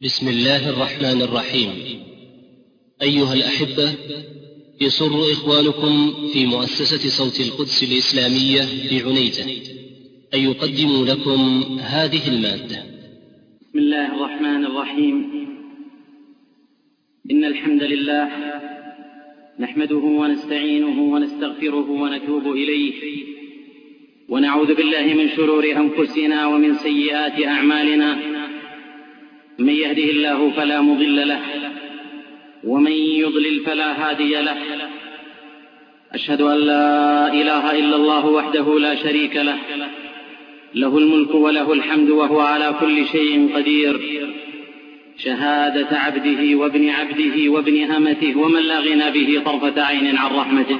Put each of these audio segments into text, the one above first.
بسم الله الرحمن الرحيم. أيها الأحبة، يسر إخوانكم في مؤسسة صوت القدس الإسلامية بعنيزة أن يقدموا لكم هذه المادة. بسم الله الرحمن الرحيم. إن الحمد لله نحمده ونستعينه ونستغفره ونتوب إليه، ونعوذ بالله من شرور أنفسنا ومن سيئات أعمالنا. من يهده الله فلا مضل له، ومن يضلل فلا هادي له. أشهد أن لا إله إلا الله وحده لا شريك له، له الملك وله الحمد وهو على كل شيء قدير. شهادة عبده وابن عبده وابن أمته ومن لا غنى به طرفة عين عن رحمته.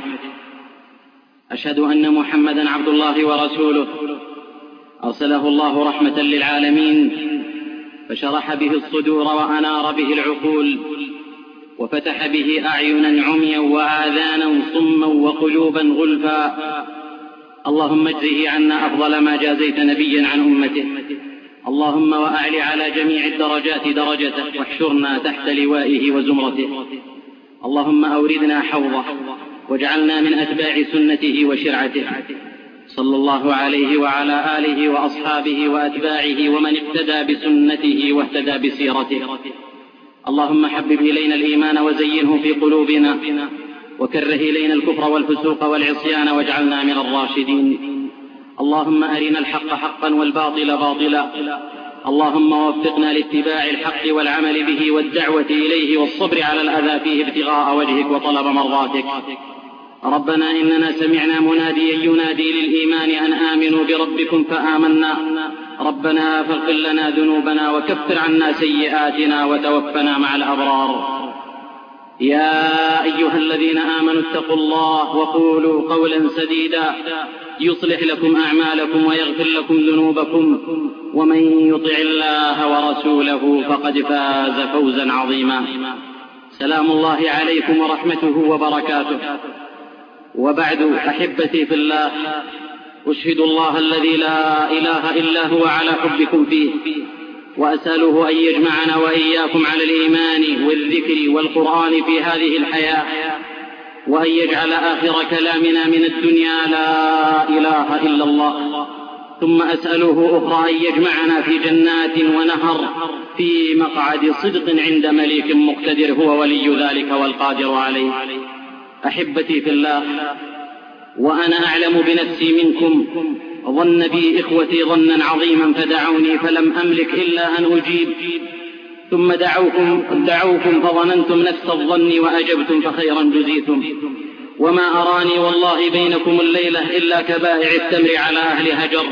أشهد أن محمدا عبد الله ورسوله، أرسله الله رحمة للعالمين، فشرح به الصدور وأنار به العقول، وفتح به أعينا عميا وآذانا صما وقلوبا غلفا. اللهم اجزه عنا أفضل ما جازيت نبيا عن أمته. اللهم وأعل على جميع الدرجات درجته، واحشرنا تحت لوائه وزمرته. اللهم أوردنا حوضه، واجعلنا من أتباع سنته وشرعته، صلى الله عليه وعلى آله وأصحابه وأتباعه ومن اقتدى بسنته واهتدى بسيرته. اللهم حبب إلينا الإيمان وزينه في قلوبنا، وكره إلينا الكفر والفسوق والعصيان واجعلنا من الراشدين. اللهم أرنا الحق حقا والباطل باطلا. اللهم وفقنا لاتباع الحق والعمل به والدعوة إليه والصبر على الأذى فيه ابتغاء وجهك وطلب مرضاتك. ربنا إننا سمعنا مناديا ينادي للإيمان أن آمنوا بربكم فآمنا. ربنا فاغفر لنا ذنوبنا وكفر عنا سيئاتنا وتوفنا مع الأبرار. يا أيها الذين آمنوا اتقوا الله وقولوا قولا سديدا يصلح لكم أعمالكم ويغفر لكم ذنوبكم، ومن يطع الله ورسوله فقد فاز فوزا عظيما. سلام الله عليكم ورحمته وبركاته. وبعد، أحبتي في الله، أشهد الله الذي لا إله إلا هو على حبكم فيه، وأسأله أن يجمعنا وإياكم على الإيمان والذكر والقرآن في هذه الحياة، وأن يجعل آخر كلامنا من الدنيا لا إله إلا الله. ثم أسأله أخرى أن يجمعنا في جنات ونهر في مقعد صدق عند مليك مقتدر، هو ولي ذلك والقادر عليه. أحبتي في الله، وأنا أعلم بنفسي منكم ظن بي إخوتي ظنا عظيما، فدعوني فلم أملك إلا أن أجيب. ثم دعوكم فظننتم نفس الظن وأجبتم فخيرا جزيتم. وما أراني والله بينكم الليلة إلا كبائع التمر على أهل هجر،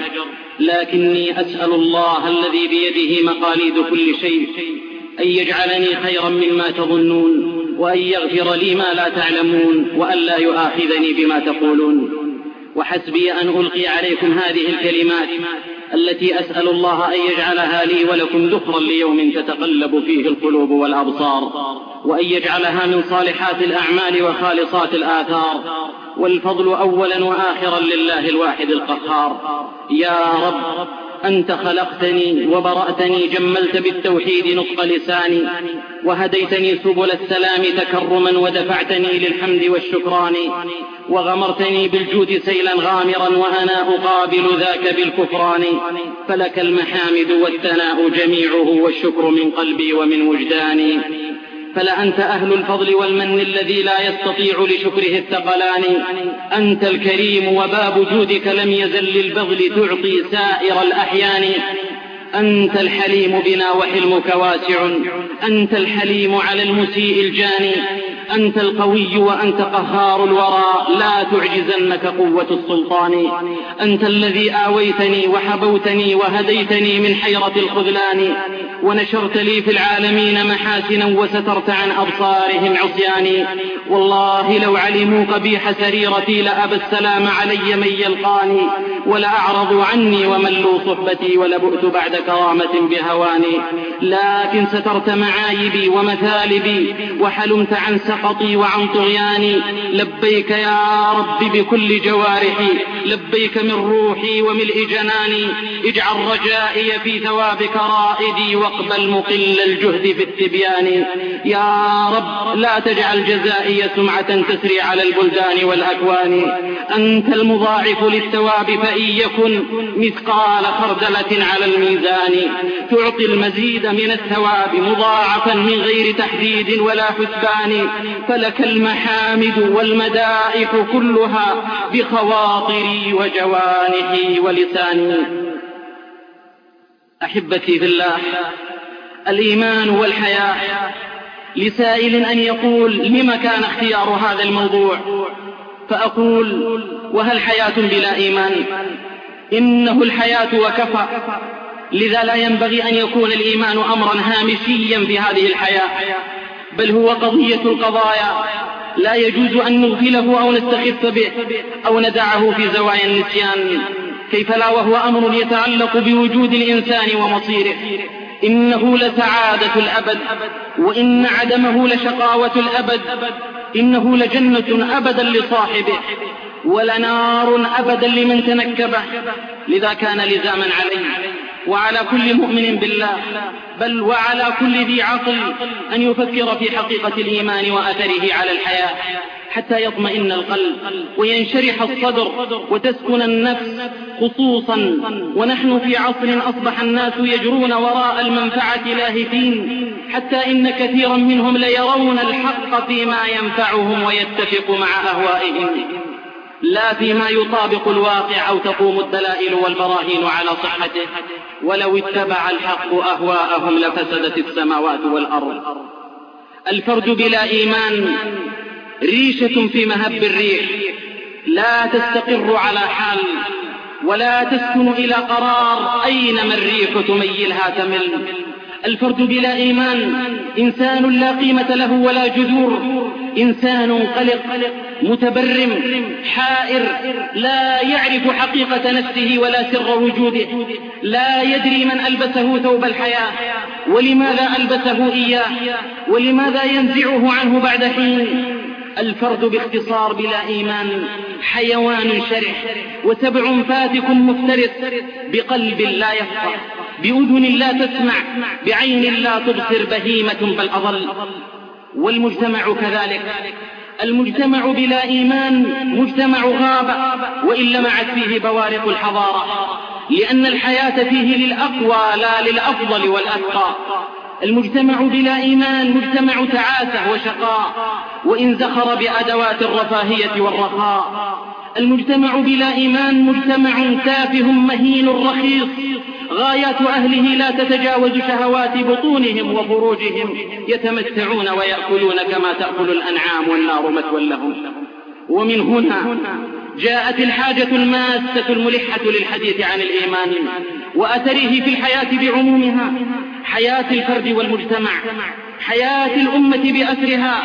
لكني أسأل الله الذي بيده مقاليد كل شيء أن يجعلني خيرا مما تظنون، وأن يغفر لي ما لا تعلمون، وأن لا يؤاخذني بما تقولون. وحسبي أن ألقي عليكم هذه الكلمات التي أسأل الله أن يجعلها لي ولكم ذخرا ليوم تتقلب فيه القلوب والأبصار، وأن يجعلها من صالحات الأعمال وخالصات الآثار، والفضل أولا وآخرا لله الواحد القهار. يا رب، أنت خلقتني وبرأتني، جملت بالتوحيد نطق لساني، وهديتني سبل السلام تكرما، ودفعتني للحمد والشكران، وغمرتني بالجود سيلا غامرا، وأنا أقابل ذاك بالكفران. فلك المحامد والثناء جميعه، والشكر من قلبي ومن وجداني. فلأنت أهل الفضل والمن الذي لا يستطيع لشكره الثقلان. أنت الكريم، وباب جودك لم يزل للبذل تعطي سائر الأحيان. أنت الحليم بنا وحلمك واسع، أنت الحليم على المسيء الجاني. أنت القوي وأنت قهار الورى، لا تعجزنك قوة السلطان. أنت الذي آويتني وحبوتني وهديتني من حيرة الخذلان، ونشرت لي في العالمين محاسنا، وسترت عن أبصارهم عصياني. والله لو علموا قبيح سريرتي لأبى السلام علي من يلقاني. ولأعرضوا عني وملوا صحبتي ولبؤت بعد كرامة بهواني. لكن سترت معايبي ومثالبي وحلمت عن سقطي وعن طغياني. لبيك يا رب بكل جوارحي، لبيك من روحي وملء جناني. اجعل رجائي في ثوابك رائدي واقبل مقل الجهد في التبيان. يا رب لا تجعل جزائي سمعة تسري على البلدان والأكوان. أنت المضاعف للثواب فإن يكن مثقال خردلة على الميزان تعطي المزيد من الثواب مضاعفا من غير تحديد ولا حسبان. فلك المحامد والمدائح كلها بخواطري وجوانحي ولساني. أحبتي في الله، الإيمان والحياة. لسائل أن يقول لما كان اختيار هذا الموضوع؟ فأقول وهل حياة بلا إيمان؟ إنه الحياة وكفى. لذا لا ينبغي أن يكون الإيمان أمرا هامشيا في هذه الحياة، بل هو قضية القضايا لا يجوز أن نغفله أو نستخف به أو ندعه في زوايا النسيان. كيف لا وهو أمر يتعلق بوجود الإنسان ومصيره. إنه لسعادة الأبد، وإن عدمه لشقاوة الأبد. إنه لجنة أبدا لصاحبه، ولنار أبدا لمن تنكبه. لذا كان لزاما عليه وعلى كل مؤمن بالله، بل وعلى كل ذي عقل، أن يفكر في حقيقة الإيمان وأثره على الحياة، حتى يطمئن القلب وينشرح الصدر وتسكن النفس، خصوصا ونحن في عصر أصبح الناس يجرون وراء المنفعة لاهثين، حتى إن كثيرا منهم ليرون الحق فيما ينفعهم ويتفق مع أهوائهم، لا فيما يطابق الواقع أو تقوم الدلائل والبراهين على صحته. ولو اتبع الحق أهواءهم لفسدت السماوات والأرض. الفرد بلا إيمان ريشة في مهب الريح، لا تستقر على حال ولا تسكن إلى قرار، أينما الريح تميلها تمل. الفرد بلا إيمان إنسان لا قيمة له ولا جذور، إنسان قلق متبرم حائر، لا يعرف حقيقة نفسه ولا سر وجوده، لا يدري من ألبسه ثوب الحياة ولماذا ألبسه إياه ولماذا ينزعه عنه بعد حين. الفرد باختصار بلا إيمان حيوان شرح وسبع فاتك مفترس، بقلب لا يفقه، بأذن لا تسمع، بعين لا تبصر، بهيمة بل أضل. والمجتمع كذلك. المجتمع بلا إيمان مجتمع غابة، وإن لمعت فيه بوارق الحضارة، لأن الحياة فيه للأقوى لا للأفضل والأتقى. المجتمع بلا إيمان مجتمع تعاسة وشقاء، وإن زخر بأدوات الرفاهية والرخاء. المجتمع بلا إيمان مجتمع تافه مهين رخيص، غايات أهله لا تتجاوز شهوات بطونهم وفروجهم، يتمتعون ويأكلون كما تأكل الأنعام والنار مثوى لهم. ومن هنا جاءت الحاجة الماسة الملحة للحديث عن الإيمان وأثره في الحياة بعمومها، حياة الفرد والمجتمع، حياة الأمة بأسرها.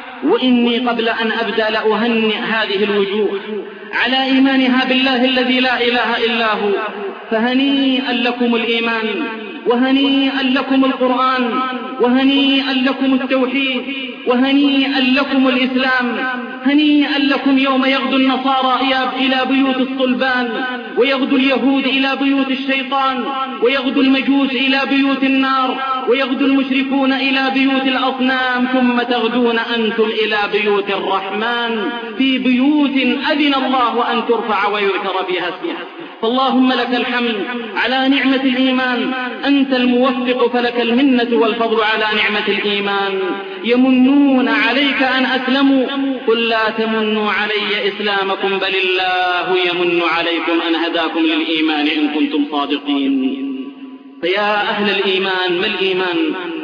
وإني قبل أن أبدأ لأهنئ هذه الوجوه على إيمانها بالله الذي لا إله إلا هو، فهنيئا لكم الإيمان، وهنيئا لكم القرآن، وهنيئا لكم التوحيد، وهنيئا لكم الإسلام. هنيئا لكم يوم يغدو النصارى إلى بيوت الصلبان، ويغدو اليهود إلى بيوت الشيطان، ويغدو المجوس إلى بيوت النار، ويغدو المشركون إلى بيوت الأصنام، ثم تغدون أنتم إلى بيوت الرحمن، في بيوت أذن الله أن ترفع ويذكر فيها اسمه. فاللهم لك الحمد على نعمة الإيمان، أنت الموفق فلك المنة والفضل على نعمة الإيمان. يمنون عليك أن أسلموا، قل لا تمنوا علي إسلامكم بل الله يمن عليكم أن هداكم للإيمان إن كنتم صادقين. فيا أهل الإيمان، ما الإيمان؟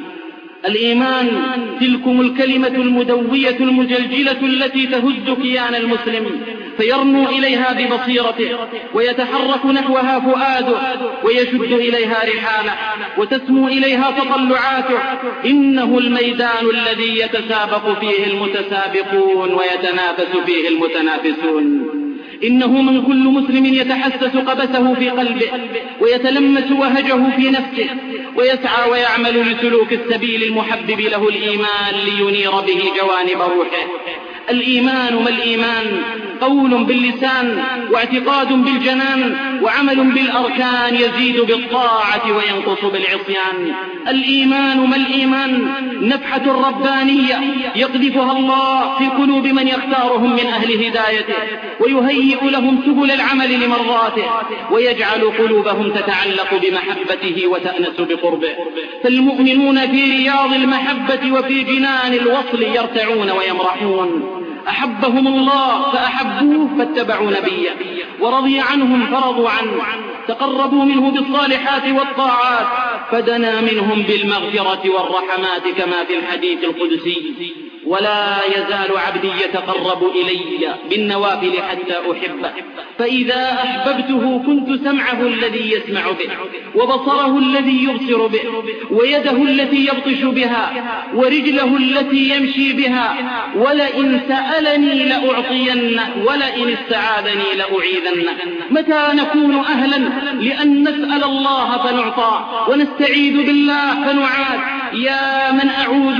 الإيمان تلكم الكلمة المدوية المجلجلة التي تهز كيان المسلم فيرنو إليها ببصيرته، ويتحرك نحوها فؤاده، ويشد إليها رحاله، وتسمو إليها تطلعاته. إنه الميدان الذي يتسابق فيه المتسابقون ويتنافس فيه المتنافسون. إنه من كل مسلم يتحسس قبسه في قلبه ويتلمس وهجه في نفسه ويسعى ويعمل لسلوك السبيل المحبب له الإيمان لينير به جوانب روحه. الإيمان ما الإيمان؟ قول باللسان واعتقاد بالجنان وعمل بالأركان يزيد بالطاعة وينقص بالعصيان. الإيمان ما الإيمان؟ نفحة ربانية يقذفها الله في قلوب من يختارهم من أهل هدايته ويهيئ لهم سبل العمل لمرضاته ويجعل قلوبهم تتعلق بمحبته وتأنس بقربه. فالمؤمنون في رياض المحبة وفي جنان الوصل يرتعون ويمرحون. أحبهم الله فأحبوه فاتبعوا نبيه، ورضي عنهم فرضوا عنه، تقربوا منه بالصالحات والطاعات فدنا منهم بالمغفرة والرحمات كما في الحديث القدسي: ولا يزال عبدي يتقرب إلي بالنوافل حتى أحبه، فإذا أحببته كنت سمعه الذي يسمع به وبصره الذي يبصر به ويده التي يبطش بها ورجله التي يمشي بها، ولئن سألني لأعطينه ولئن استعاذني لأعيذنه. متى نكون أهلا لأن نسأل الله فنعطى ونستعيذ بالله فنعاد؟ يا من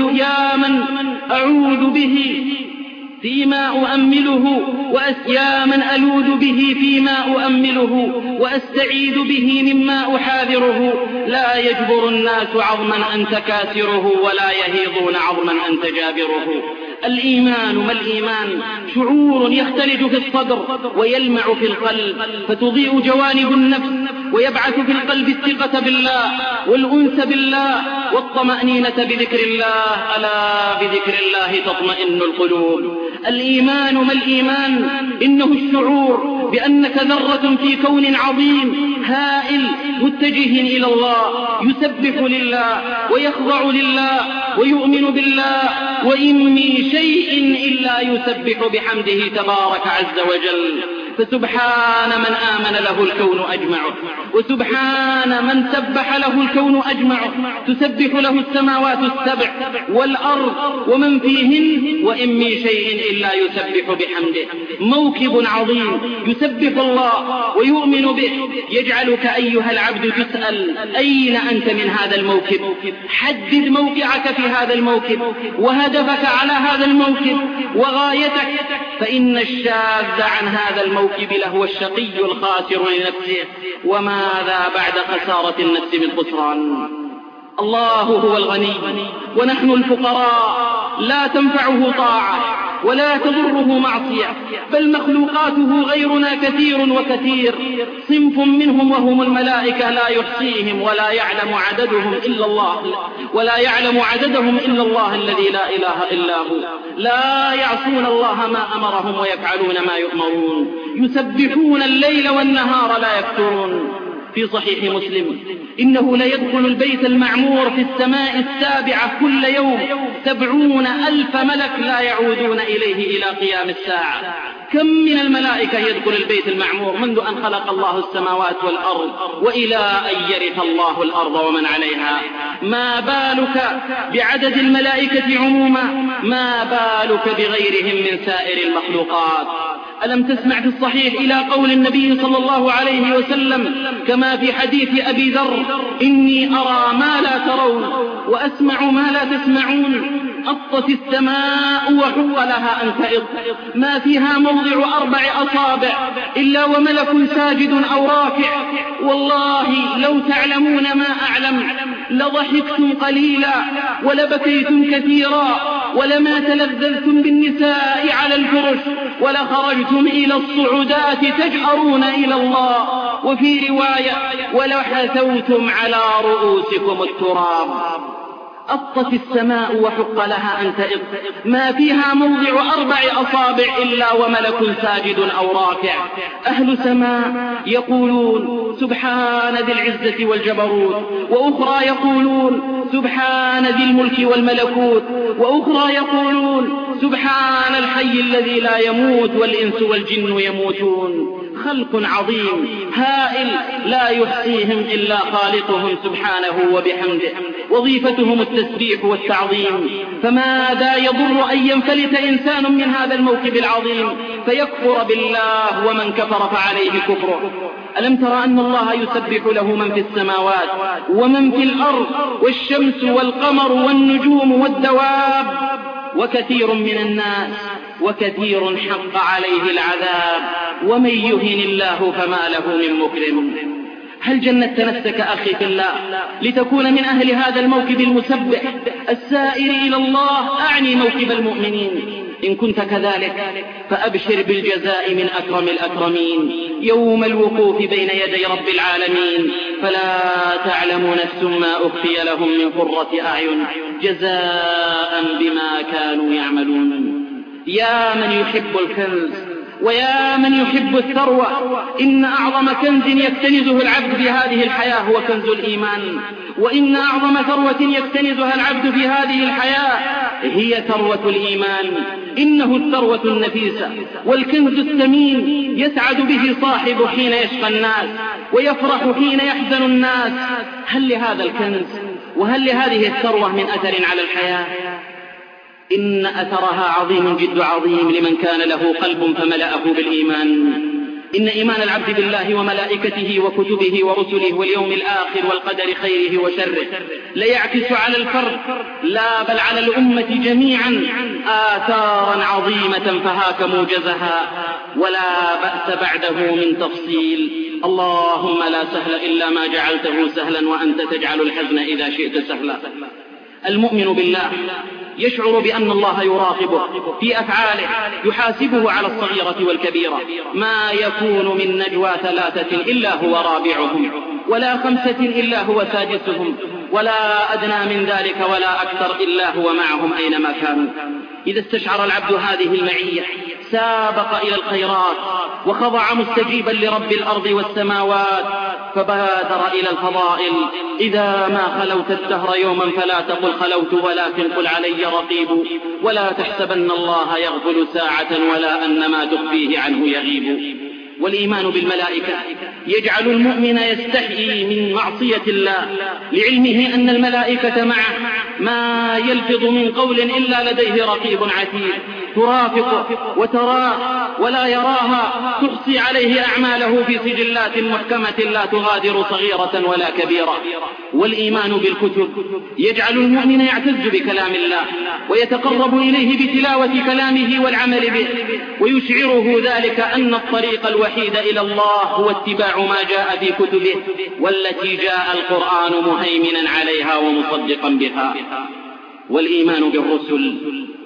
أعوذ به فيما أؤمله يا من ألوذ به فيما أؤمله وأستعيذ به مما أحاذره. لا يجبر الناس عظما أنت كاسره ولا يهيضون عظما أنت جابره. الإيمان ما الإيمان؟ شعور يختلج في الصدر ويلمع في القلب فتضيء جوانب النفس ويبعث في القلب الثقة بالله والأنس بالله والطمأنينة بذكر الله. ألا بذكر الله تطمئن القلوب. الإيمان ما الإيمان؟ إنه الشعور بأنك ذرة في كون عظيم هائل متجه إلى الله، يسبح لله ويخضع لله ويؤمن بالله، وإن من شيء إلا يسبح بحمده تبارك عز وجل. فسبحان من آمن له الكون أجمعه، وسبحان من سبح له الكون أجمعه. تسبح له السماوات السبع والأرض ومن فيهن، وإن من شيء إلا يسبح بحمده. موكب عظيم يسبح الله ويؤمن به، يجعلك أيها العبد تسأل: أين أنت من هذا الموكب؟ حدد موقعك في هذا الموكب وهدفك على هذا الموكب وغايتك، فإن الشاذ عن هذا الموكب لهو الشقي الخاسر لنفسه، وماذا بعد خسارة النفس من خسران؟ الله هو الغني ونحن الفقراء، لا تنفعه طاعة ولا تضره معصية، بل مخلوقاته غيرنا كثير وكثير. صنف منهم وهم الملائكة لا يحصيهم ولا يعلم عددهم إلا الله الذي لا إله إلا هو. لا يعصون الله ما أمرهم ويفعلون ما يؤمرون، يسبحون الليل والنهار لا يفترون. في صحيح مسلم: إنه ليدخل البيت المعمور في السماء السابعة كل يوم 70,000 ملك لا يعودون إليه إلى قيام الساعة. كم من الملائكة يدخل البيت المعمور منذ أن خلق الله السماوات والأرض وإلى أن يرث الله الأرض ومن عليها. ما بالك بعدد الملائكة عموما، ما بالك بغيرهم من سائر المخلوقات. ألم تسمع في الصحيح إلى قول النبي صلى الله عليه وسلم كما في حديث أبي ذر: إني أرى ما لا ترون وأسمع ما لا تسمعون. أطت السماء وحق لها أن تئط، ما فيها موضع 4 أصابع إلا وملك ساجد أو راكع. والله لو تعلمون ما أعلم لضحكتم قليلا ولبكيتم كثيرا ولما تلذذتم بالنساء على الفرش ولخرجتم إلى الصعودات تجأرون إلى الله. وفي رواية: ولحثوتم على رؤوسكم التراب. أطت السماء وحق لها أن تئط، ما فيها موضع 4 أصابع إلا وملك ساجد أو راكع. أهل سماء يقولون: سبحان ذي العزة والجبروت، وأخرى يقولون: سبحان ذي الملك والملكوت، وأخرى يقولون: سبحان الحي الذي لا يموت والإنس والجن يموتون. خلق عظيم هائل لا يحصيهم إلا خالقهم سبحانه وبحمده. وظيفتهم التسبيح والتعظيم، فماذا يضر أن ينفلت إنسان من هذا الموكب العظيم فيكفر بالله، ومن كفر فعليه كفره. ألم تر أن الله يسبح له من في السماوات ومن في الأرض، والشمس والقمر والنجوم والدواب، وكثير من الناس وكثير حق عليه العذاب، ومن يهن الله فما له من مكرم. هل جندت نفسك أخي في الله لتكون من أهل هذا الموكب المسبح السائر إلى الله، أعني موكب المؤمنين؟ إن كنت كذلك فأبشر بالجزاء من أكرم الأكرمين يوم الوقوف بين يدي رب العالمين، فلا تعلم نفس ما أخفي لهم من قرة أعين جزاء بما كانوا يعملون. يا من يحب الكنز ويا من يحب الثروة، إن أعظم كنز يكتنزه العبد في هذه الحياة هو كنز الإيمان، وإن أعظم ثروة يكتنزها العبد في هذه الحياة هي ثروة الإيمان. إنه الثروة النفيسة والكنز الثمين يسعد به صاحبه حين يشقى الناس ويفرح حين يحزن الناس. هل لهذا الكنز وهل لهذه الثروة من أثر على الحياة؟ إن أثرها عظيم جد عظيم لمن كان له قلب فملأه بالإيمان. إن إيمان العبد بالله وملائكته وكتبه ورسله واليوم الآخر والقدر خيره وشره ليعكس على الفرد لا بل على الأمة جميعا آثارا عظيمة فهاك موجزها، ولا بأس بعده من تفصيل. اللهم لا سهل إلا ما جعلته سهلا وأنت تجعل الحزن إذا شئت سهلا. المؤمن بالله يشعر بأن الله يراقبه في أفعاله، يحاسبه على الصغيرة والكبيرة. ما يكون من نجوى 3 إلا هو رابعهم، ولا 5 إلا هو سادسهم، ولا أدنى من ذلك ولا أكثر إلا هو معهم أينما كانوا. إذا استشعر العبد هذه المعية سابق إلى الخيرات وخضع مستجيبا لرب الأرض والسماوات، فبادر إلى الفضائل. إذا ما خلوت الدهر يوما فلا تقل خلوت ولكن قل علي رقيب، ولا تحسبن الله يغفل ساعة ولا أن ما تخفيه عنه يغيب. والإيمان بالملائكة يجعل المؤمن يستحيي من معصية الله لعلمه أن الملائكة معه ما يلفظ من قول إلا لديه رقيب عتيد ترافقه وتراه ولا يراها، تحصي عليه أعماله في سجلات محكمة لا تغادر صغيرة ولا كبيرة. والإيمان بالكتب يجعل المؤمن يعتز بكلام الله ويتقرب إليه بتلاوة كلامه والعمل به، ويشعره ذلك أن الطريق الوحيد إلى الله هو اتباع ما جاء في كتبه، والتي جاء القرآن مهيمنا عليها ومصدقا بها. والإيمان بالرسل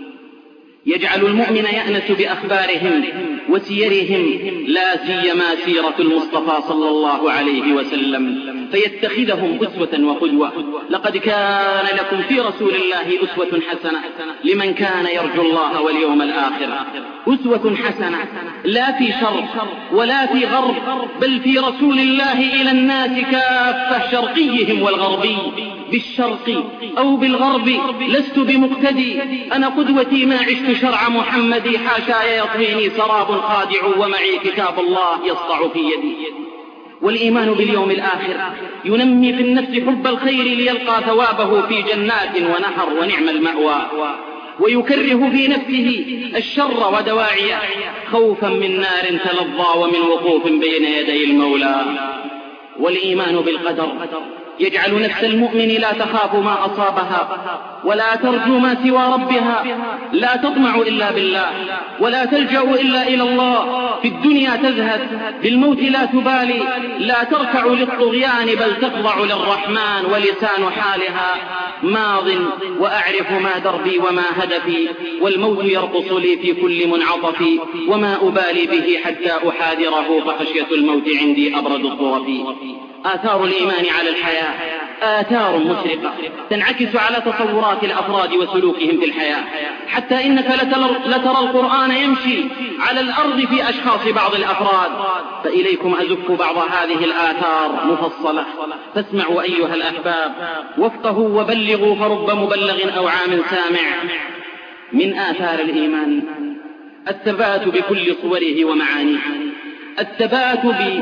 يجعل المؤمن يأنس بأخبارهم وسيرهم، لا سيما سيرة المصطفى صلى الله عليه وسلم، فيتخذهم أسوة وقدوة. لقد كان لكم في رسول الله أسوة حسنة لمن كان يرجو الله واليوم الآخر. أسوة حسنة لا في شرق ولا في غرب، بل في رسول الله إلى الناس كافة، شرقيهم والغربي. بالشرق أو بالغرب لست بمقتدي، أنا قدوتي ما عشت شرع محمد، حاشاي يطويني سراب خادع ومعي كتاب الله يسطع في يدي. والإيمان باليوم الآخر ينمي في النفس حب الخير ليلقى ثوابه في جنات ونهر ونعم المأوى، ويكره في نفسه الشر ودواعيه خوفا من نار تلظى ومن وقوف بين يدي المولى. والإيمان بالقدر يجعل نفس المؤمن لا تخاف ما أصابها ولا ترجو ما سوى ربها، لا تطمع إلا بالله ولا تلجأ إلا إلى الله. في الدنيا تزهد، بالموت لا تبالي، لا تركع للطغيان بل تخضع للرحمن، ولسان حالها ماض وأعرف ما دربي وما هدفي، والموت يرقص لي في كل منعطف، وما أبالي به حتى أحاذره، فخشية الموت عندي أبرد الطرف. آثار الإيمان على الحياة آثار مشرقة تنعكس على تصورات الأفراد وسلوكهم في الحياة، حتى إنك لترى القرآن يمشي على الأرض في أشخاص بعض الأفراد. فإليكم أزف بعض هذه الآثار مفصلة، فاسمعوا أيها الأحباب وافقهوا وبلغوا، فرب مبلغ أو عام سامع. من آثار الإيمان الثبات بكل صوره ومعانيه، الثبات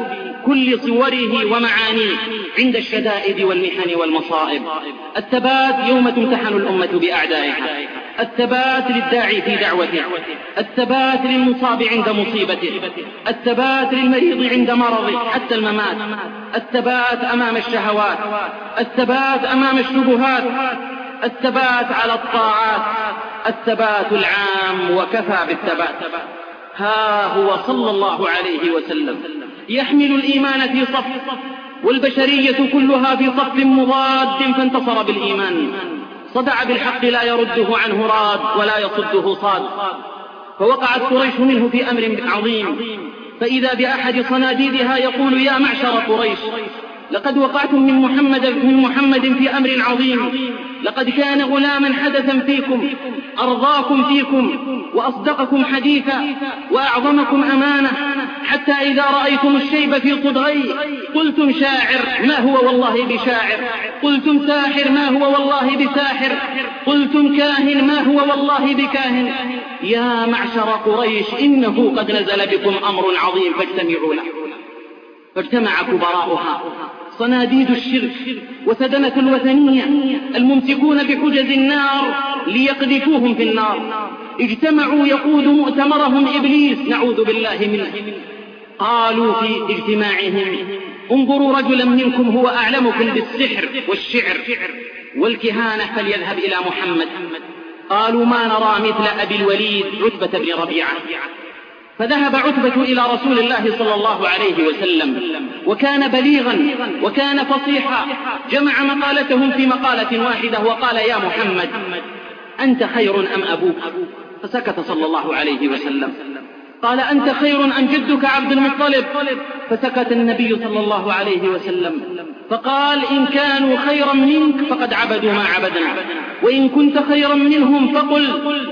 كل صوره ومعانيه عند الشدائد والمحن والمصائب. الثبات يوم تمتحن الأمة بأعدائها، الثبات للداعي في دعوته، الثبات للمصاب عند مصيبته، الثبات للمريض عند مرضه حتى الممات، الثبات أمام الشهوات، الثبات أمام الشبهات، الثبات على الطاعات، الثبات العام وكفى بالثبات. ها هو صلى الله عليه وسلم يحمل الإيمان في صف، والبشرية كلها في صف مضاد، فانتصر بالإيمان، صدع بالحق لا يرده عنه راد ولا يصده صاد. فوقعت قريش منه في أمر عظيم، فإذا بأحد صناديدها يقول: يا معشر قريش، لقد وقعتم من محمد في أمر عظيم، لقد كان غلاما حدثا فيكم، أرضاكم فيكم وأصدقكم حديثا وأعظمكم أمانة، حتى إذا رأيتم الشيب في صدغي قلتم شاعر ما هو والله بشاعر، قلتم ساحر ما هو والله بساحر، قلتم كاهن ما هو والله بكاهن. يا معشر قريش، إنه قد نزل بكم أمر عظيم فاجتمعوا له. فاجتمع كبراؤها، صناديد الشرك وسدنة الوثنية الممسكون بحجز النار ليقذفوهم في النار، اجتمعوا يقود مؤتمرهم إبليس نعوذ بالله منه. قالوا في اجتماعهم: انظروا رجلا منكم هو أعلمكم بالسحر والشعر والكهانة فليذهب إلى محمد. قالوا: ما نرى مثل أبي الوليد عتبة بن ربيعة. فذهب عتبة إلى رسول الله صلى الله عليه وسلم، وكان بليغا وكان فصيحا، جمع مقالتهم في مقالة واحدة وقال: يا محمد، أنت خير أم أبوك؟ فسكت صلى الله عليه وسلم. قال: أنت خير أم جدك عبد المطلب؟ فسكت النبي صلى الله عليه وسلم. فقال: إن كانوا خيرا منك فقد عبدوا ما عبدنا، وإن كنت خيرا منهم فقل.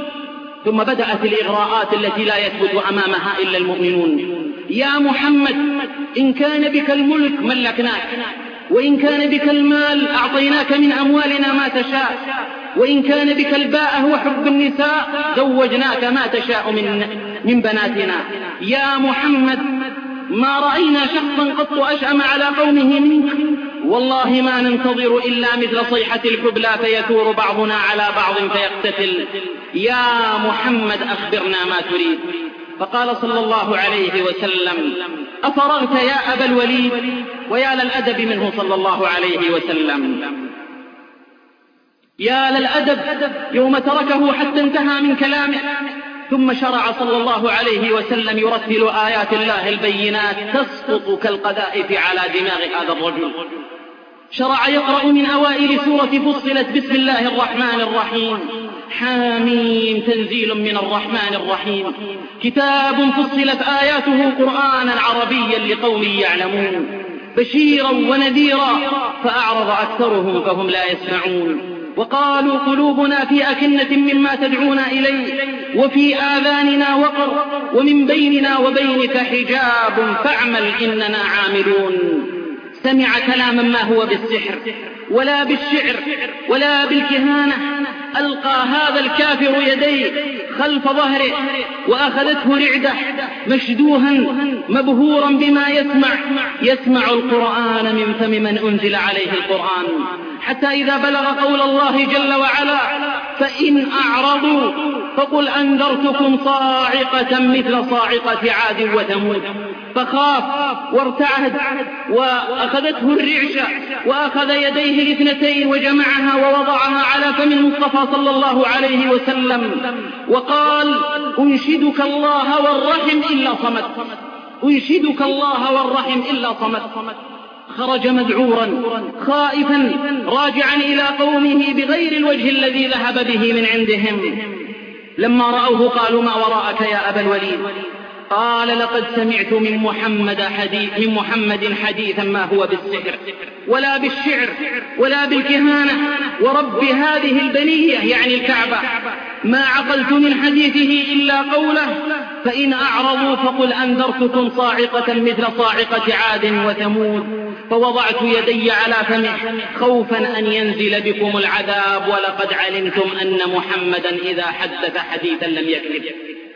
ثم بدأت الإغراءات التي لا يثبت أمامها إلا المؤمنون. يا محمد، إن كان بك الملك ملكناك، وإن كان بك المال أعطيناك من أموالنا ما تشاء، وإن كان بك الباءة وحب النساء زوجناك ما تشاء من بناتنا. يا محمد، ما رأينا شخصا قط أشأم على قومه منك، والله ما ننتظر إلا مثل صيحة الحبلى فيثور بعضنا على بعض فيقتتل. يا محمد، أخبرنا ما تريد. فقال صلى الله عليه وسلم: أفرغت يا أبا الوليد؟ ويا للأدب منه صلى الله عليه وسلم، يا للأدب يوم تركه حتى انتهى من كلامه، ثم شرع صلى الله عليه وسلم يرتل آيات الله البينات تسقط كالقذائف على دماغ هذا الرجل. شرع يقرأ من أوائل سورة فصلت: بسم الله الرحمن الرحيم، حاميم، تنزيل من الرحمن الرحيم، كتاب فصلت آياته قرآنا عربيا لقوم يعلمون، بشيرا ونذيرا، فأعرض أكثرهم فهم لا يسمعون، وقالوا قلوبنا في أكنة مما تدعونا إليه، وفي آذاننا وقر، ومن بيننا وبينك حجاب فاعمل إننا عاملون. سمع كلاما ما هو بالسحر ولا بالشعر ولا بالكهانة. ألقى هذا الكافر يديه خلف ظهره وأخذته رعدة، مشدوها مبهورا بما يسمع القرآن من فم من أنزل عليه القرآن، حتى إذا بلغ قول الله جل وعلا: فإن أعرضوا فقل أنذرتكم صاعقة مثل صاعقة عاد وثمود. فخاف وارتعد وأخذته الرعشة، وأخذ يديه الاثنتين وجمعها ووضعها على فم المصطفى صلى الله عليه وسلم، وقال: أنشدك الله والرحم إلا صمت، أنشدك الله والرحم إلا صمت. خرج مذعورا خائفا راجعا إلى قومه بغير الوجه الذي ذهب به من عندهم. لما رأوه قالوا: ما وراءك يا أبا الوليد؟ قال: لقد سمعت من محمد حديثا ما هو بالسحر ولا بالشعر ولا بالكهانة، ورب هذه البنية يعني الكعبة ما عقلت من حديثه إلا قوله: فإن أعرضوا فقل أنذرتكم صاعقة مثل صاعقة عاد وثمود. فوضعت يدي على فمه خوفا أن ينزل بكم العذاب، ولقد علمتم أن محمدا إذا حدث حديثا لم يكذب.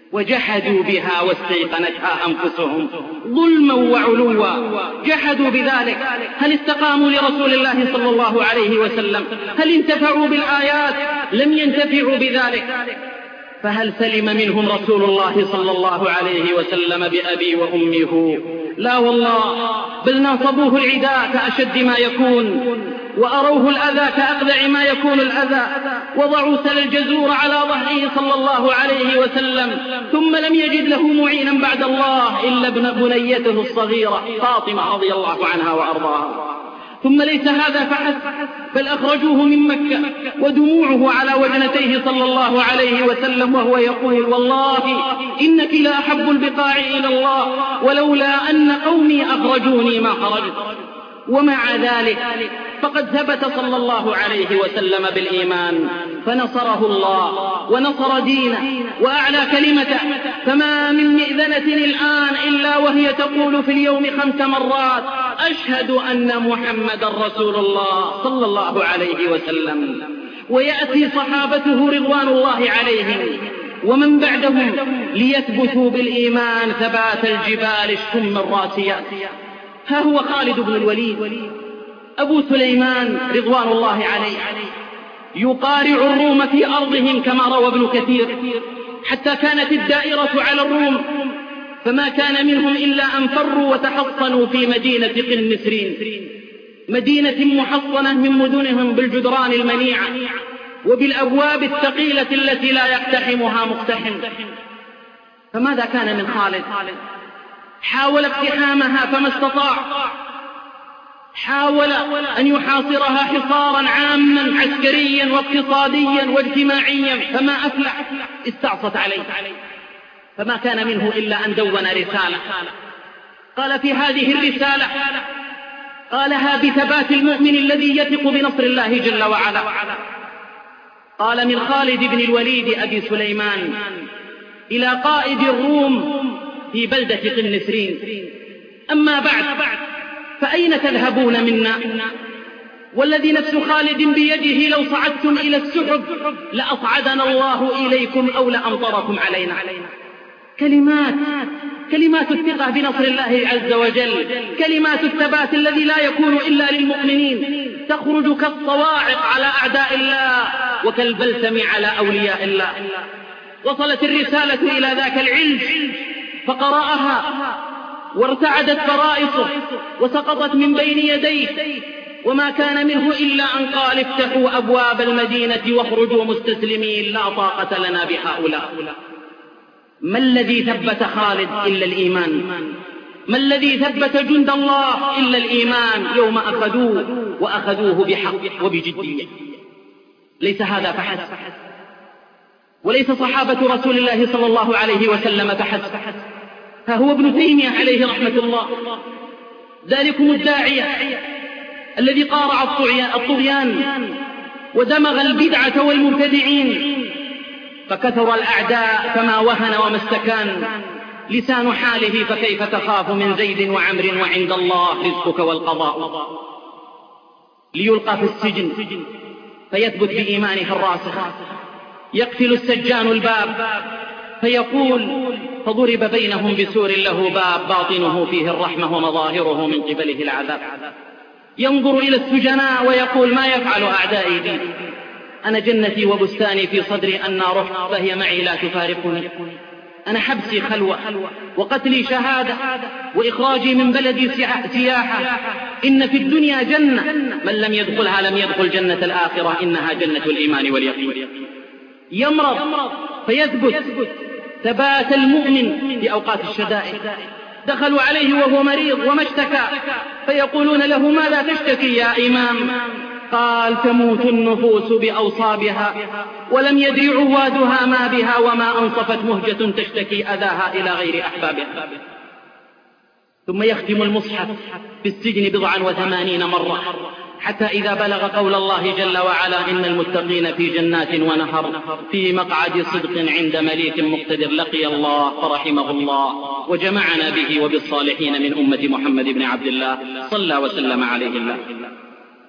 وجحدوا بها واستيقنتها أنفسهم ظلما وعلوا، جحدوا بذلك. هل استقاموا لرسول الله صلى الله عليه وسلم؟ هل انتفعوا بالآيات؟ لم ينتفعوا بذلك. فهل سلم منهم رسول الله صلى الله عليه وسلم بأبي وأمي هو؟ لا والله، بل ناصبوه العداء كأشد ما يكون، وأروه الأذى كأقذع ما يكون الأذى، وضعوا سل الجزور على ظهره صلى الله عليه وسلم، ثم لم يجد له معينا بعد الله إلا ابن بنيته الصغيرة فاطمة رضي الله عنها وأرضاها. ثم ليس هذا فحسب، بل أخرجوه من مكة ودموعه على وجنتيه صلى الله عليه وسلم وهو يقول: والله إنك لا أحب البقاع إلى الله، ولولا أن قومي أخرجوني ما خرجت. ومع ذلك فقد ثبت صلى الله عليه وسلم بالإيمان، فنصره الله ونصر دينه وأعلى كلمته. فما من مئذنة الآن إلا وهي تقول في اليوم 5 مرات: أشهد أن محمد رسول الله صلى الله عليه وسلم. ويأتي صحابته رضوان الله عليهم ومن بعدهم ليثبتوا بالإيمان ثبات الجبال الشم الراسيات. ها هو خالد بن الوليد أبو سليمان رضوان الله عليه يقارع الروم في أرضهم كما روى ابن كثير، حتى كانت الدائرة على الروم، فما كان منهم إلا أن فروا وتحصنوا في مدينة قنسرين، مدينة محصنة من مدنهم بالجدران المنيعة وبالأبواب الثقيلة التي لا يقتحمها مقتحم. فماذا كان من خالد؟ حاول اقتحامها فما استطاع، حاول أن يحاصرها حصارا عاما عسكريا واقتصاديا واجتماعيا فما أفلح، استعصت عليه. فما كان منه إلا أن دون رسالة، قال في هذه الرسالة، قالها بثبات المؤمن الذي يثق بنصر الله جل وعلا، قال: من خالد بن الوليد أبي سليمان إلى قائد الروم في بلدة قنسرين: أما بعد، فأين تذهبون منا؟ والذي نفس خالد بيده لو صعدتم إلى السحب لأصعدنا الله إليكم أو لأمطركم علينا. كلمات الثقة بنصر الله عز وجل، كلمات الثبات الذي لا يكون إلا للمؤمنين، تخرج كالصواعق على أعداء الله وكالبلسم على أولياء الله. وصلت الرسالة إلى ذاك العلج فقرأها وارتعدت فرائصه وسقطت من بين يديه، وما كان منه إلا أن قال: افتحوا أبواب المدينة واخرجوا مستسلمين، لا طاقة لنا بهؤلاء. ما الذي ثبت خالد إلا الإيمان؟ ما الذي ثبت جند الله إلا الإيمان يوم وأخذوه بحق وبجدية؟ ليس هذا فحسب، وليس صحابة رسول الله صلى الله عليه وسلم فحسب. ها هو ابن تيمية عليه رحمة الله، ذلكم الداعية الذي قارع الطغيان ودمغ البدعة والمبتدعين، فكثر الأعداء فما وهن وما استكان. لسان حاله: فكيف تخاف من زيد وعمر وعند الله رزقك والقضاء. ليلقى في السجن فيثبت بإيمانه الراسخ، يقفل السجان الباب فيقول: فضرب بينهم بسور له باب باطنه فيه الرحمة ومظاهره من قبله العذاب. ينظر إلى السجناء ويقول: ما يفعل أعدائي بي؟ أنا جنتي وبستاني في صدري أن رحت فهي معي لا تفارقني. أنا حبسي خلوة وقتلي شهادة وإخراجي من بلدي سياحة. إن في الدنيا جنة من لم يدخلها لم يدخل جنة الآخرة، إنها جنة الإيمان واليقين. يمرض فيثبت ثبات المؤمن في أوقات الشدائد. دخلوا عليه وهو مريض وما اشتكى، فيقولون له: ماذا تشتكي يا إمام؟ قال: تموت النفوس بأوصابها ولم يدري عوادها ما بها، وما أنصفت مهجة تشتكي أذاها إلى غير أحبابها. ثم يختم المصحف في السجن 89 مرة، حتى إذا بلغ قول الله جل وعلا: إن المتقين في جنات ونهر في مقعد صدق عند مليك مقتدر، لقي الله فرحمه الله وجمعنا به وبالصالحين من أمة محمد بن عبد الله صلى وسلم عليه الله.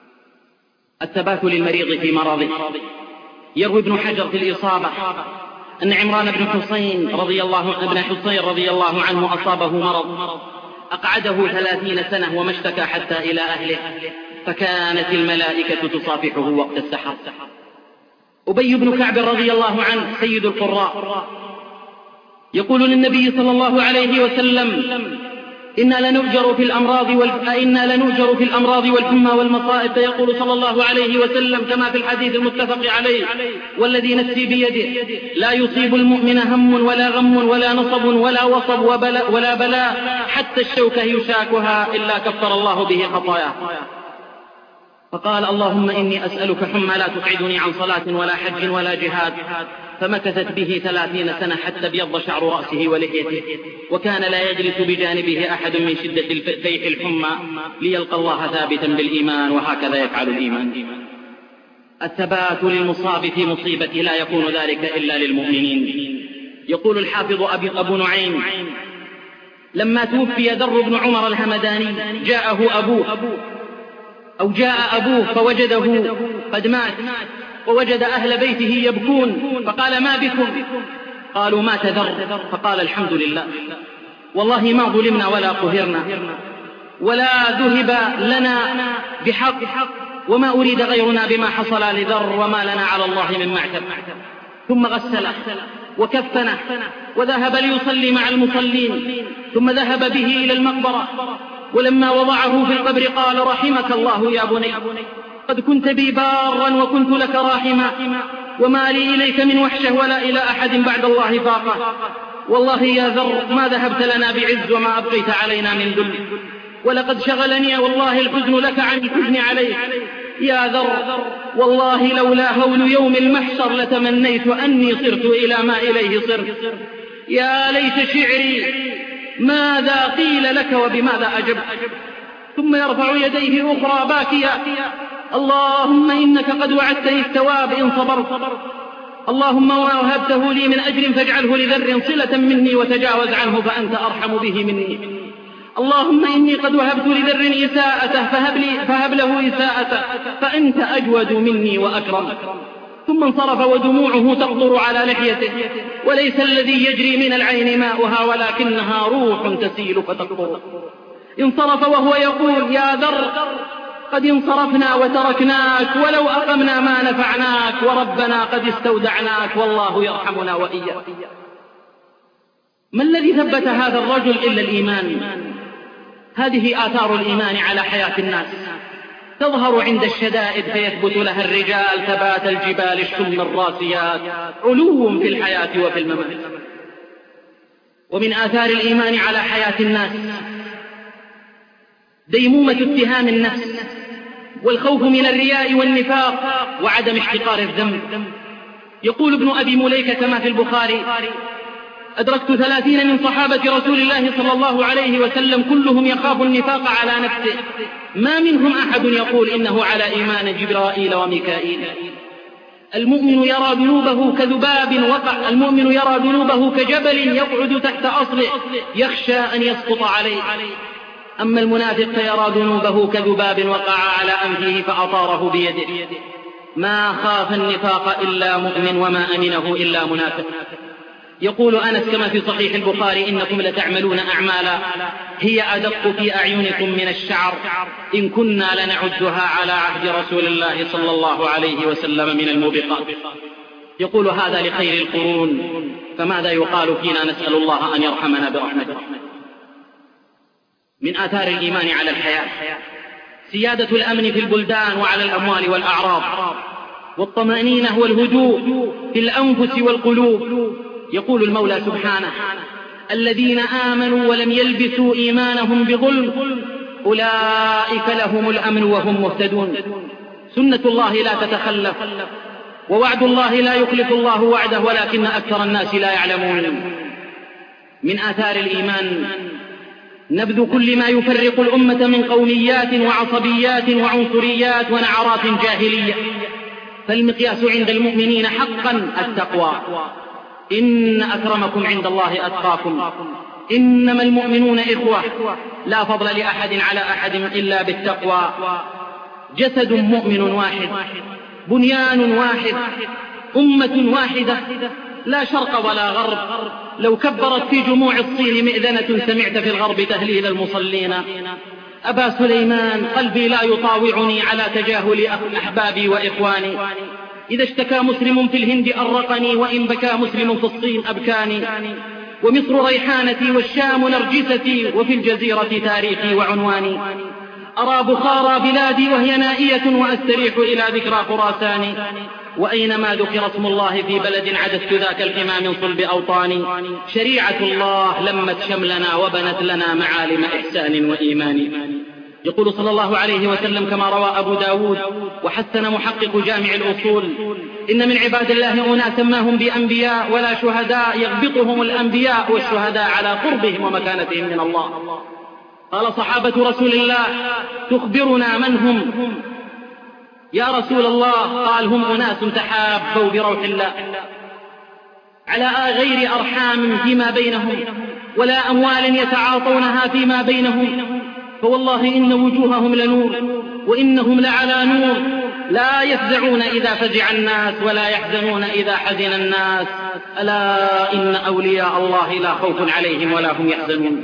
الثبات للمريض في مرضه. يروي ابن حجر في الإصابة أن عمران بن حصين رضي الله عنه أصابه مرض أقعده 30 سنة وما اشتكى حتى إلى أهله، فكانت الملائكة تصافحه وقت السحر. أبي بن كعب رضي الله عنه سيد القراء يقول للنبي صلى الله عليه وسلم: إنا لنؤجر في الأمراض والحمى والمصائب، فيقول صلى الله عليه وسلم كما في الحديث المتفق عليه: والذي نفسي بيده لا يصيب المؤمن هم ولا غم ولا نصب ولا وصب ولا بلاء حتى الشوكة يشاكها إلا كفر الله به خطاياه. فقال: اللهم إني أسألك حمى لا تقعدني عن صلاة ولا حج ولا جهاد. فمكثت به 30 سنة حتى ابيض شعر رأسه ولحيته، وكان لا يجلس بجانبه أحد من شدة فيح الحمى ليلقى الله ثابتا بالإيمان، وهكذا يفعل الإيمان. الثبات للمصاب في مصيبة لا يكون ذلك إلا للمؤمنين. يقول الحافظ أبو نعيم: لما توفي در بن عمر الهمداني جاء أبوه فوجده قد مات، ووجد أهل بيته يبكون، فقال: ما بكم؟ قالوا: مات در. فقال: الحمد لله، والله ما ظلمنا ولا قهرنا ولا ذهب لنا بحق، وما أريد غيرنا بما حصل لذر، وما لنا على الله من معتب. ثم غسله وكفنه وذهب ليصلي مع المصلين، ثم ذهب به إلى المقبرة، ولما وضعه في القبر قال: رحمك الله يا بني، قد كنت بي بارا وكنت لك راحما، وما لي إليك من وحشة ولا إلى أحد بعد الله فاقة. والله يا ذر ما ذهبت لنا بعز وما أبقيت علينا من ذل، ولقد شغلني والله الحزن لك عن الحزن عليك يا ذر، والله لولا هول يوم المحشر لتمنيت أني صرت إلى ما إليه صرت. يا ليت شعري ماذا قيل لك وبماذا أجبت. ثم يرفع يديه أخرى باكيا: اللهم إنك قد وعدتني الثواب إن صبرت، اللهم وهبته لي من أجر فاجعله لذر صلة مني وتجاوز عنه فأنت أرحم به مني. اللهم إني قد وهبت لذر إساءته فهب له إساءته فأنت أجود مني وأكرم. ثم انصرف ودموعه تقطر على لحيته، وليس الذي يجري من العين ماؤها ولكنها روح تسيل فتقطر. انصرف وهو يقول: يا ذر قد انصرفنا وتركناك، ولو أقمنا ما نفعناك، وربنا قد استودعناك، والله يرحمنا وإياك. ما الذي ثبت هذا الرجل إلا الإيمان؟ هذه آثار الإيمان على حياة الناس، تظهر عند الشدائد فيثبت لها الرجال ثبات الجبال الشم الراسيات، علو في الحياة وفي الممات. ومن آثار الإيمان على حياة الناس ديمومة اتهام النفس، والخوف من الرياء والنفاق، وعدم احتقار الذنب. يقول ابن أبي مليكة كما في البخاري: أدركت 30 من صحابة رسول الله صلى الله عليه وسلم كلهم يخاف النفاق على نفسه، ما منهم أحد يقول إنه على إيمان جبرائيل وميكائيل. المؤمن يرى ذنوبه المؤمن يرى ذنوبه كجبل يقعد تحت أصله يخشى أن يسقط عليه. أما المنافق فيرى ذنوبه كذباب وقع على أنفه فأطاره بيده. ما خاف النفاق إلا مؤمن، وما أمنه إلا منافق. يقول أنس كما في صحيح البخاري: إنكم لتعملون أعمالا هي أدق في أعينكم من الشعر، إن كنا لنعدها على عهد رسول الله صلى الله عليه وسلم من الموبقات. يقول هذا لخير القرون، فماذا يقال فينا؟ نسأل الله أن يرحمنا برحمته. من آثار الإيمان على الحياة سيادة الأمن في البلدان وعلى الأموال والأعراض، والطمأنينة والهدوء في الأنفس والقلوب. يقول المولى سبحانه: الذين آمنوا ولم يلبسوا إيمانهم بظلم أولئك لهم الأمن وهم مهتدون. سنة الله لا تتخلف، ووعد الله لا يخلف الله وعده، ولكن أكثر الناس لا يعلمون. من آثار الإيمان نبذ كل ما يفرق الأمة من قوميات وعصبيات وعنصريات ونعرات جاهلية، فالمقياس عند المؤمنين حقا التقوى. إن أكرمكم عند الله أتقاكم، إنما المؤمنون إخوة، لا فضل لأحد على أحد إلا بالتقوى. جسد مؤمن واحد، بنيان واحد، أمة واحدة، لا شرق ولا غرب، لو كبرت في جموع الصين مئذنة سمعت في الغرب تهليل المصلين. أبا سليمان قلبي لا يطاوعني على تجاهل أحبابي وإخواني، إذا اشتكى مسلم في الهند أرقني، وإن بكى مسلم في الصين أبكاني. ومصر ريحانتي والشام نرجستي، وفي الجزيرة تاريخي وعنواني. أرى بخارى بلادي وهي نائية، وأستريح إلى ذكرى خراساني. وأينما ذكر اسم الله في بلد عددت ذاك الإمام من صلب أوطاني. شريعة الله لمت شملنا وبنت لنا معالم إحسان وإيمان. يقول صلى الله عليه وسلم كما روى أبو داود وحسن محقق جامع الأصول: إن من عباد الله أناسا ما هم بأنبياء ولا شهداء، يغبطهم الأنبياء والشهداء على قربهم ومكانتهم من الله. قال صحابة رسول الله: تخبرنا من هم يا رسول الله؟ قال: هم أناس تحابوا بروح الله على غير أرحام فيما بينهم، ولا أموال يتعاطونها فيما بينهم، فوالله إن وجوههم لنور وإنهم لعلى نور، لا يفزعون إذا فزع الناس ولا يحزنون إذا حزن الناس. ألا إن أولياء الله لا خوف عليهم ولا هم يحزنون.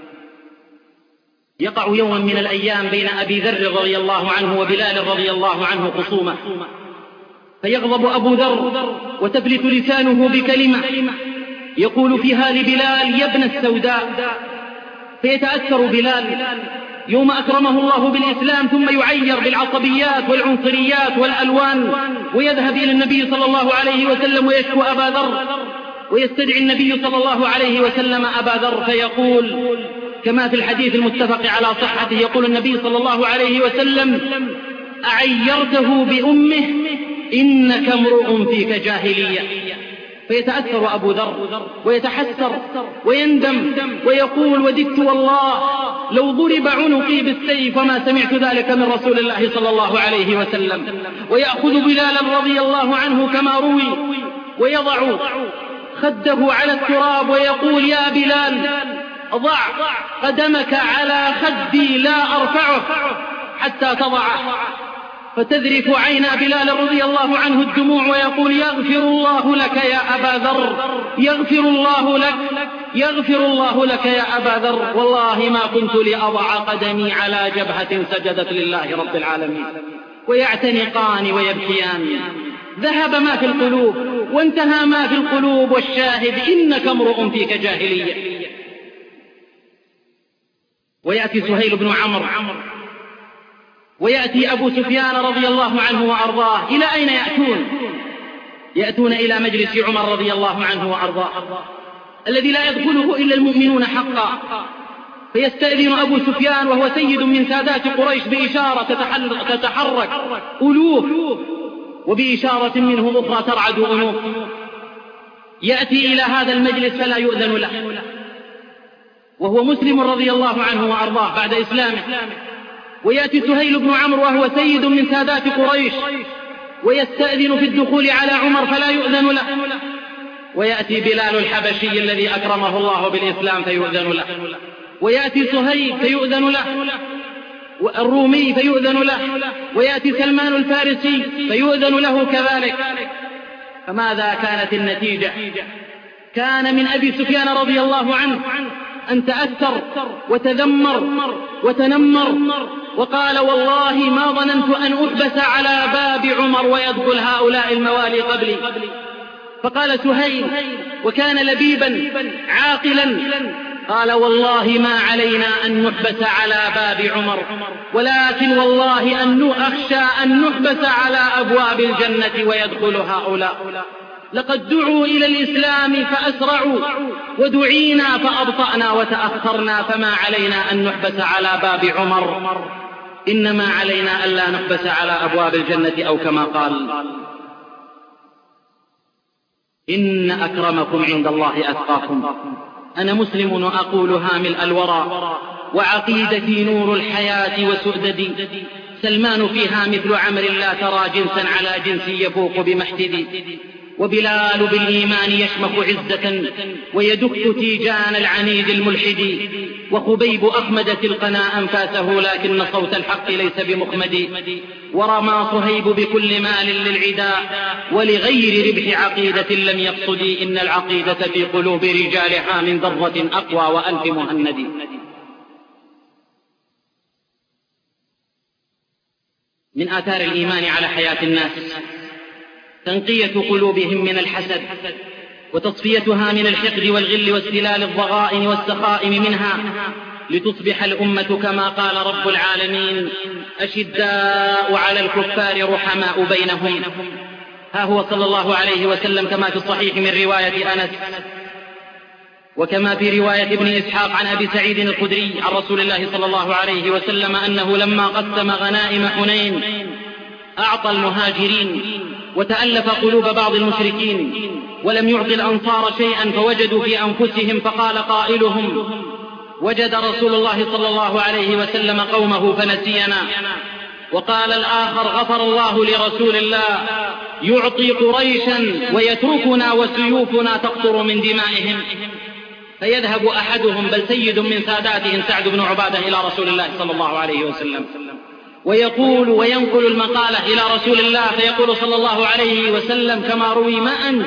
يقع يوما من الأيام بين أبي ذر رضي الله عنه وبلال رضي الله عنه خصومة، فيغضب أبو ذر وتفلت لسانه بكلمة يقول فيها لبلال: يا ابن السوداء. فيتأثر بلال يوم أكرمه الله بالإسلام، ثم يعير بالعصبيات والعنصريات والألوان، ويذهب إلى النبي صلى الله عليه وسلم ويشكو أبا ذر، ويستدعي النبي صلى الله عليه وسلم أبا ذر، فيقول كما في الحديث المتفق على صحته، يقول النبي صلى الله عليه وسلم: أعيرته بأمه إنك امرؤ فيك جاهلية. فيتأثر أبو ذر ويتحسر ويندم ويقول: وددت والله لو ضرب عنقي بالسيف وما سمعت ذلك من رسول الله صلى الله عليه وسلم. ويأخذ بلالا رضي الله عنه كما روي ويضع خده على التراب ويقول: يا بلال، ضع قدمك على خدي لا أرفعه حتى تضعه. فتذرف عين بلال رضي الله عنه الدموع ويقول: يغفر الله لك يا أبا ذر، يغفر الله لك، يغفر الله لك يا أبا ذر، والله ما كنت لأضع قدمي على جبهة سجدت لله رب العالمين. ويعتنقان ويبكيان. ذهب ما في القلوب وانتهى ما في القلوب، والشاهد إنك امرؤ فيك جاهلية. ويأتي سهيل بن عمرو ويأتي أبو سفيان رضي الله عنه وأرضاه. إلى أين يأتون؟ يأتون إلى مجلس عمر رضي الله عنه وأرضاه الذي لا يدخله إلا المؤمنون حقا. فيستأذن أبو سفيان وهو سيد من سادات قريش بإشارة تتحرك ألوف، وبإشارة منه أخرى ترعد أنوف. يأتي إلى هذا المجلس فلا يؤذن له، وهو مسلم رضي الله عنه وأرضاه بعد إسلامه. ويأتي سهيل بن عمرو وهو سيد من سادات قريش ويستأذن في الدخول على عمر فلا يؤذن له. ويأتي بلال الحبشي الذي أكرمه الله بالإسلام فيؤذن له. ويأتي سهيل فيؤذن له، والرومي فيؤذن له، ويأتي سلمان الفارسي فيؤذن له كذلك. فماذا كانت النتيجة؟ كان من أبي سفيان رضي الله عنه أن تأثر وتذمر وتنمر وقال: والله ما ظننت أن أحبس على باب عمر ويدخل هؤلاء الموالي قبلي. فقال سهيل وكان لبيبا عاقلا: قال: والله ما علينا أن نحبس على باب عمر، ولكن والله أن أخشى أن نحبس على أبواب الجنة ويدخل هؤلاء. لقد دعوا إلى الإسلام فأسرعوا، ودعينا فأبطأنا وتأخرنا، فما علينا أن نحبس على باب عمر، إنما علينا ألا نحبس على أبواب الجنة، أو كما قال: إن أكرمكم عند الله أتقاكم. أنا مسلم وأقولها ملء الورى، وعقيدتي نور الحياة وسؤددي. سلمان فيها مثل عمر لا ترى جنسا على جنس يفوق بمحتدي. وبلال بالإيمان يشمخ عزة ويدك تيجان العنيد الملحد، وخبيب أخمدت القنا أنفاسه لكن صوت الحق ليس بمخمد، ورمى صهيب بكل مال للعداء ولغير ربح عقيدة لم يقصد، إن العقيدة في قلوب رجالها من ذرة أقوى وألف مهند. من آثار الإيمان على حياة الناس تنقية قلوبهم من الحسد وتصفيتها من الحقد والغل واستلال الضغائن والسخائم منها، لتصبح الأمة كما قال رب العالمين أشداء على الكفار رحماء بينهم. ها هو صلى الله عليه وسلم كما في الصحيح من رواية أنس وكما في رواية ابن إسحاق عن أبي سعيد الخدري عن رسول الله صلى الله عليه وسلم أنه لما قسم غنائم حنين أعطى المهاجرين وتألف قلوب بعض المشركين ولم يعطي الأنصار شيئا، فوجدوا في أنفسهم فقال قائلهم وجد رسول الله صلى الله عليه وسلم قومه فنسينا، وقال الآخر غفر الله لرسول الله يعطي قريشا ويتركنا وسيوفنا تقطر من دمائهم. فيذهب أحدهم بل سيد من ساداتهم سعد بن عبادة إلى رسول الله صلى الله عليه وسلم ويقول وينقل المقالة إلى رسول الله، فيقول صلى الله عليه وسلم كما روي ما أنت،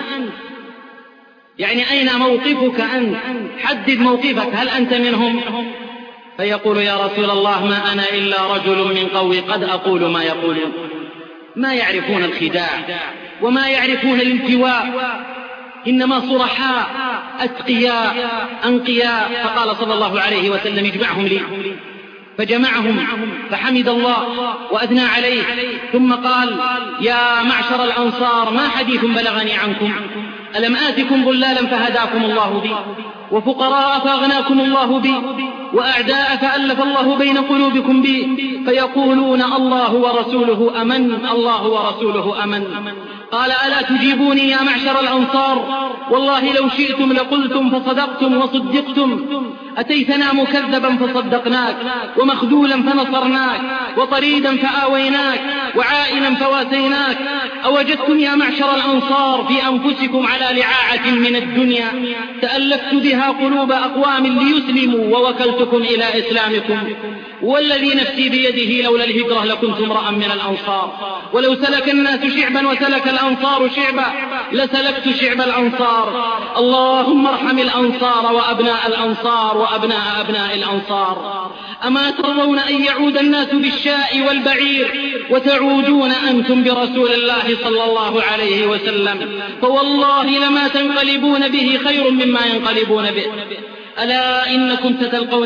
يعني أين موقفك أنت؟ حدد موقفك، هل أنت منهم؟ فيقول يا رسول الله ما أنا إلا رجل من قوي قد أقول ما يقولون. ما يعرفون الخداع وما يعرفون الانتواء، إنما صرحاء أتقياء أنقياء. فقال صلى الله عليه وسلم اجمعهم لي، فجمعهم فحمد الله وأثنى عليه، ثم قال يا معشر الأنصار ما حديث بلغني عنكم، ألم آتكم ضلالا فهداكم الله بي، وفقراء فأغناكم الله بي، وأعداء فألف الله بين قلوبكم بي، فيقولون الله ورسوله أمن، الله ورسوله أمن. قال ألا تجيبوني يا معشر الأنصار؟ والله لو شئتم لقلتم فصدقتم وصدقتم، أتيتنا مكذبا فصدقناك، ومخذولا فنصرناك، وطريدا فآويناك، وعائلا فواسيناك. أوجدتم يا معشر الأنصار في أنفسكم على لعاعة من الدنيا تألفت بها قلوب أقوام ليسلموا ووكلتكم إلى إسلامكم، والذي نفسي بيده لولا الهجرة لكنت امرأ من الأنصار، ولو سلك الناس شعبا وسلك الأنصار شعبا لسلكت شعب الأنصار. اللهم ارحم الأنصار وأبناء الأنصار وأبناء أبناء الأنصار. أما ترضون أن يعود الناس بالشاء والبعير وتعودون أنتم برسول الله صلى الله عليه وسلم؟ فوالله لما تنقلبون به خير مما ينقلبون به. ألا إنكم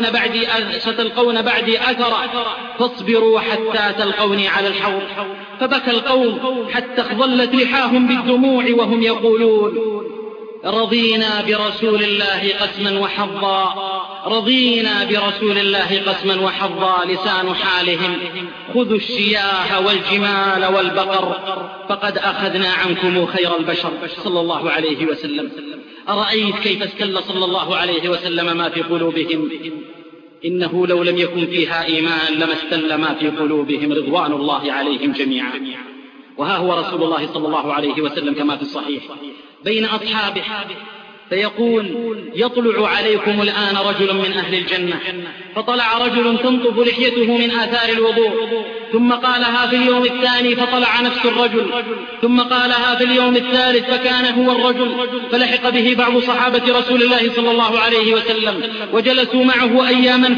ستلقون بعدي أثرا، فاصبروا حتى تلقوني على الحوض. فبكى القوم حتى اخضلت لحاهم بالدموع وهم يقولون رضينا برسول الله قسما وحظا، رضينا برسول الله قسما وحظا. لسان حالهم خذوا الشياه والجمال والبقر فقد أخذنا عنكم خير البشر صلى الله عليه وسلم. أرأيت كيف استل صلى الله عليه وسلم ما في قلوبهم؟ إنه لو لم يكن فيها إيمان لما استل ما في قلوبهم رضوان الله عليهم جميعا. وها هو رسول الله صلى الله عليه وسلم كما في الصحيح بين أصحابه فيقول يطلع عليكم الآن رجل من أهل الجنة، فطلع رجل تنطف لحيته من آثار الوضوء، ثم قالها في اليوم الثاني فطلع نفس الرجل، ثم قالها في اليوم الثالث فكان هو الرجل، فلحق به بعض صحابة رسول الله صلى الله عليه وسلم وجلسوا معه أياما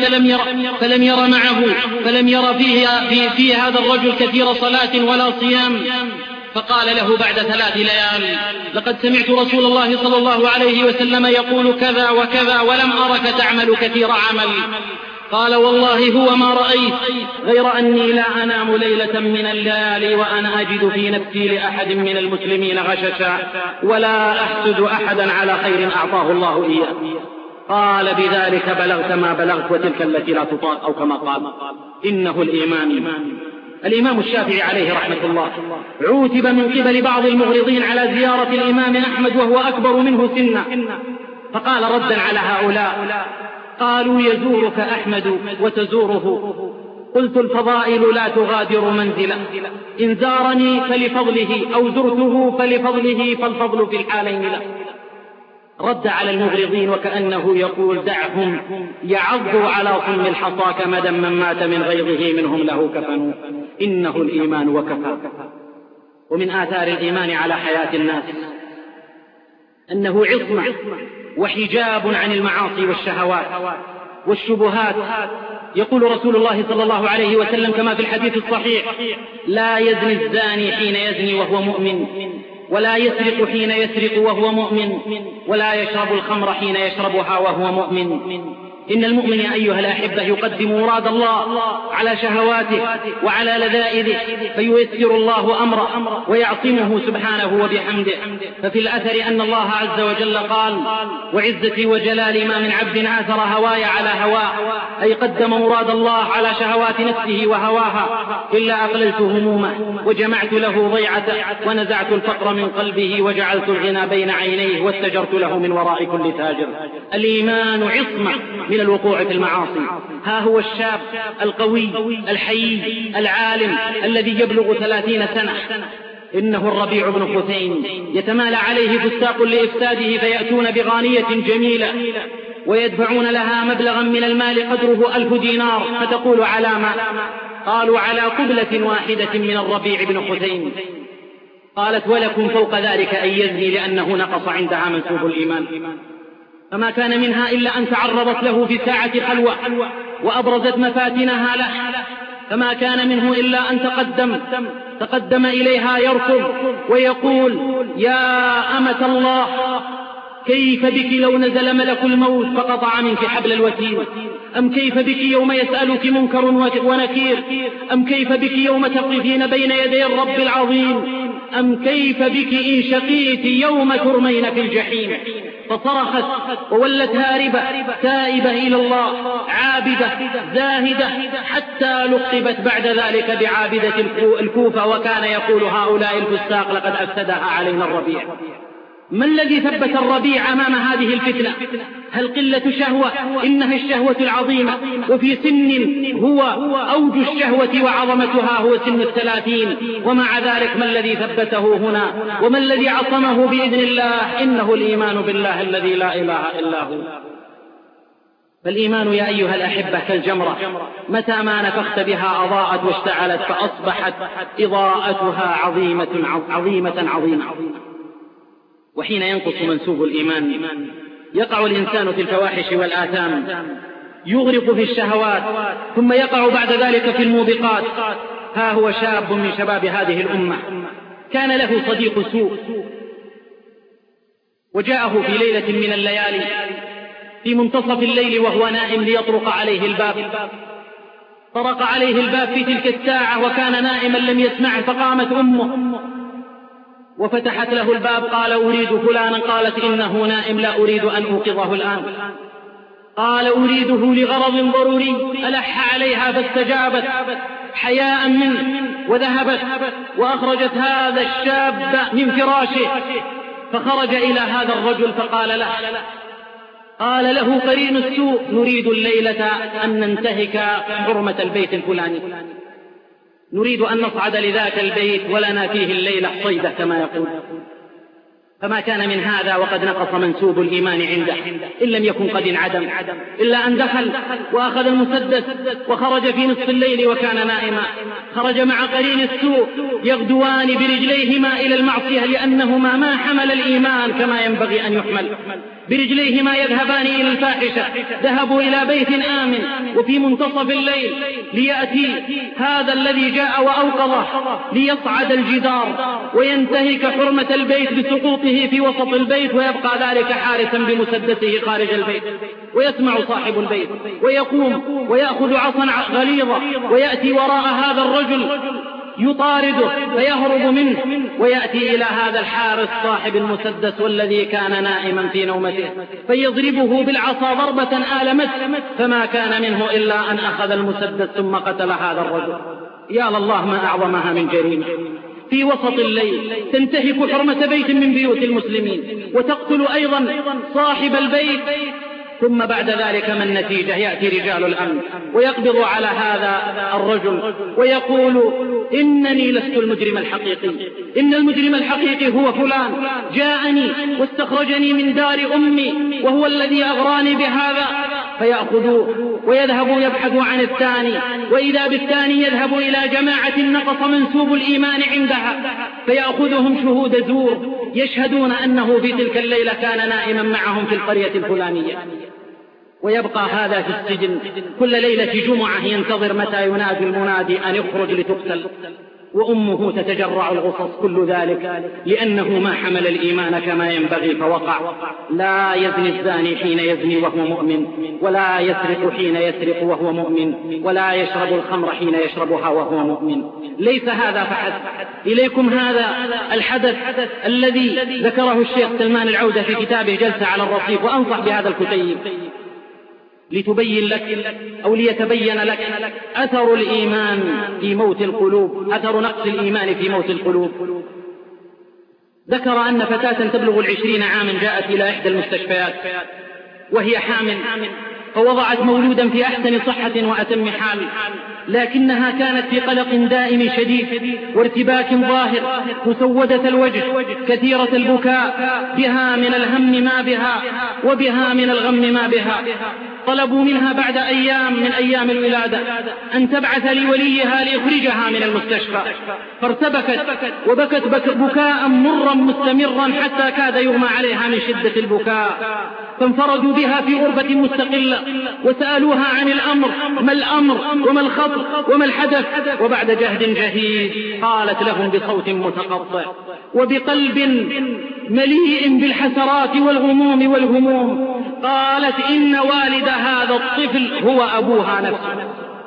فلم ير في هذا الرجل كثير صلاة ولا صيام، فقال له بعد 3 ليال لقد سمعت رسول الله صلى الله عليه وسلم يقول كذا وكذا ولم أرك تعمل كثير عمل. قال والله هو ما رأيت غير أني لا أنام ليلة من الليالي وأنا أجد في نفسي لأحد من المسلمين غششا ولا أحسد أحدا على خير أعطاه الله إياه. قال بذلك بلغت ما بلغت وتلك التي لا تطاق، أو كما قال. إنه الإمام الشافعي عليه رحمة الله عوتب من قبل بعض المغرضين على زيارة الإمام أحمد وهو أكبر منه سنا، فقال ردا على هؤلاء قالوا يزورك أحمد وتزوره، قلت الفضائل لا تغادر منزلا، إن زارني فلفضله أو زرته فلفضله، فالفضل في الحالين له. رد على المغرضين وكأنه يقول دعهم يعضوا على صم الحصى كمدا من مات من غيظه منهم له كفن، إنه الإيمان وكفى. ومن آثار الإيمان على حياة الناس أنه عصمة وحجاب عن المعاصي والشهوات والشبهات. يقول رسول الله صلى الله عليه وسلم كما في الحديث الصحيح: لا يزني الزاني حين يزني وهو مؤمن، ولا يسرق حين يسرق وهو مؤمن، ولا يشرب الخمر حين يشربها وهو مؤمن. إن المؤمن أيها الأحبة يقدم مراد الله على شهواته وعلى لذائذه، فييسر الله أمره ويعصمه سبحانه وبحمده. ففي الأثر أن الله عز وجل قال: وعزتي وجلالي ما من عبد آثر هواي على هواه، أي قدم مراد الله على شهوات نفسه وهواها، إلا أقللت همومه وجمعت له ضيعته ونزعت الفقر من قلبه وجعلت الغنى بين عينيه واستجرت له من وراء كل تاجر. الإيمان عصمة من الوقوع في المعاصي. ها هو الشاب القوي الحيي العالم الذي يبلغ 30 سنة، إنه الربيع بن حسين، يتمالى عليه فساق لإفساده فيأتون بغانية جميلة ويدفعون لها مبلغا من المال قدره 1000 دينار، فتقول: على ما؟ قالوا: على قبلة واحدة من الربيع بن حسين. قالت: ولكم فوق ذلك أن يزني، لأنه نقص عندها منسوب الإيمان. فما كان منها إلا أن تعرضت له في ساعة خلوة وأبرزت مفاتنها له، فما كان منه إلا أن تقدم إليها يركض ويقول: يا أمة الله، كيف بك لو نزل ملك الموت فقطع منك حبل الوتين؟ أم كيف بك يوم يسألك منكر ونكير؟ أم كيف بك يوم تقفين بين يدي الرب العظيم؟ أم كيف بك إن شقيت يوم ترمين في الجحيم؟ فصرخت وولت هاربة تائبة إلى الله، عابدة زاهدة، حتى لقبت بعد ذلك بعابدة الكوفة. وكان يقول هؤلاء الفساق: لقد أفسدها علينا الربيع. ما الذي ثبت الربيع أمام هذه الفتنة؟ هل قلة شهوة؟ إنها الشهوة العظيمة، وفي سن هو أوج الشهوة وعظمتها هو سن 30. ومع ذلك ما الذي ثبته هنا؟ وما الذي عصمه بإذن الله؟ إنه الإيمان بالله الذي لا إله إلا هو. فالإيمان يا أيها الأحبة كالجمرة، متى ما نفخت بها أضاءت واشتعلت، فأصبحت إضاءتها عظيمة. وحين ينقص منسوب الإيمان يقع الإنسان في الفواحش والآثام، يغرق في الشهوات، ثم يقع بعد ذلك في الموبقات. ها هو شاب من شباب هذه الأمة كان له صديق سوء، وجاءه في ليلة من الليالي في منتصف الليل وهو نائم ليطرق عليه الباب. طرق عليه الباب في تلك الساعة وكان نائما لم يسمعه، فقامت أمه وفتحت له الباب. قال: أريد فلانا. قالت: إنه نائم، لا أريد أن أوقظه الآن. قال: أريده لغرض ضروري. ألح عليها فاستجابت حياء منه، وذهبت وأخرجت هذا الشاب من فراشه، فخرج إلى هذا الرجل فقال له: قال له قرين السوء: نريد الليلة أن ننتهك حرمة البيت الفلاني، نريد أن نصعد لذاك البيت ولنا فيه الليلة صيدة كما يقول. فما كان من هذا وقد نقص منسوب الإيمان عنده، إن لم يكن قد انعدم، إلا أن دخل وأخذ المسدس وخرج في نصف الليل وكان نائما. خرج مع قرين السوء يغدوان برجليهما إلى المعصية، لأنهما ما حمل الإيمان كما ينبغي أن يحمل. برجليهما يذهبان إلى الفاحشة. ذهبوا إلى بيت آمن وفي منتصف الليل ليأتي هذا الذي جاء وأوقظه ليصعد الجدار وينتهك حرمة البيت بسقوطه في وسط البيت، ويبقى ذلك حارسا بمسدسه خارج البيت. ويسمع صاحب البيت ويقوم ويأخذ عصا غليظة ويأتي وراء هذا الرجل يطارده فيهرب منه، ويأتي إلى هذا الحارس صاحب المسدس والذي كان نائما في نومته فيضربه بالعصا ضربة آلمته، فما كان منه إلا أن أخذ المسدس ثم قتل هذا الرجل. يا الله ما أعظمها من جريمة! في وسط الليل تنتهك حرمة بيت من بيوت المسلمين، وتقتل أيضا صاحب البيت ثم بعد ذلك ما النتيجة؟ يأتي رجال الأمن ويقبض على هذا الرجل ويقول إنني لست المجرم الحقيقي، إن المجرم الحقيقي هو فلان جاءني واستخرجني من دار أمي وهو الذي أغراني بهذا. فيأخذوه ويذهبوا يبحثوا عن الثاني، وإذا بالثاني يذهب إلى جماعة نقص منسوب الإيمان عندها فيأخذهم شهود زور يشهدون أنه في تلك الليلة كان نائما معهم في القرية الفلانية، ويبقى هذا في السجن كل ليلة جمعة ينتظر متى ينادي المنادي أن يخرج لتقتل، وأمه تتجرع الغصص، كل ذلك لأنه ما حمل الإيمان كما ينبغي فوقع. لا يزني الزاني حين يزني وهو مؤمن، ولا يسرق حين يسرق وهو مؤمن، ولا يشرب الخمر حين يشربها وهو مؤمن. ليس هذا فحسب، إليكم هذا الحدث الذي ذكره الشيخ سلمان العودة في كتابه جلسة على الرصيف، وأنصح بهذا الكتيب لتبين لك أو ليتبين لك أثر الإيمان في موت القلوب، أثر نقص الإيمان في موت القلوب. ذكر أن فتاة تبلغ 20 عاما جاءت إلى إحدى المستشفيات وهي حامل، فوضعت مولودا في أحسن صحة وأتم حال، لكنها كانت في قلق دائم شديد وارتباك ظاهر، مسودة الوجه، كثيرة البكاء، بها من الهم ما بها وبها من الغم ما بها. طلبوا منها بعد أيام من أيام الولادة أن تبعث لوليها ليخرجها من المستشفى، فارتبكت وبكت بكاء مرا مستمرا حتى كاد يغمى عليها من شدة البكاء، فانفردوا بها في غرفة مستقلة وسألوها عن الأمر، ما الأمر وما الخطر وما الحدث، وبعد جهد جهيد قالت لهم بصوت متقطع وبقلب مليء بالحسرات والغموم والهموم، قالت إن والد هذا الطفل هو أبوها نفسه.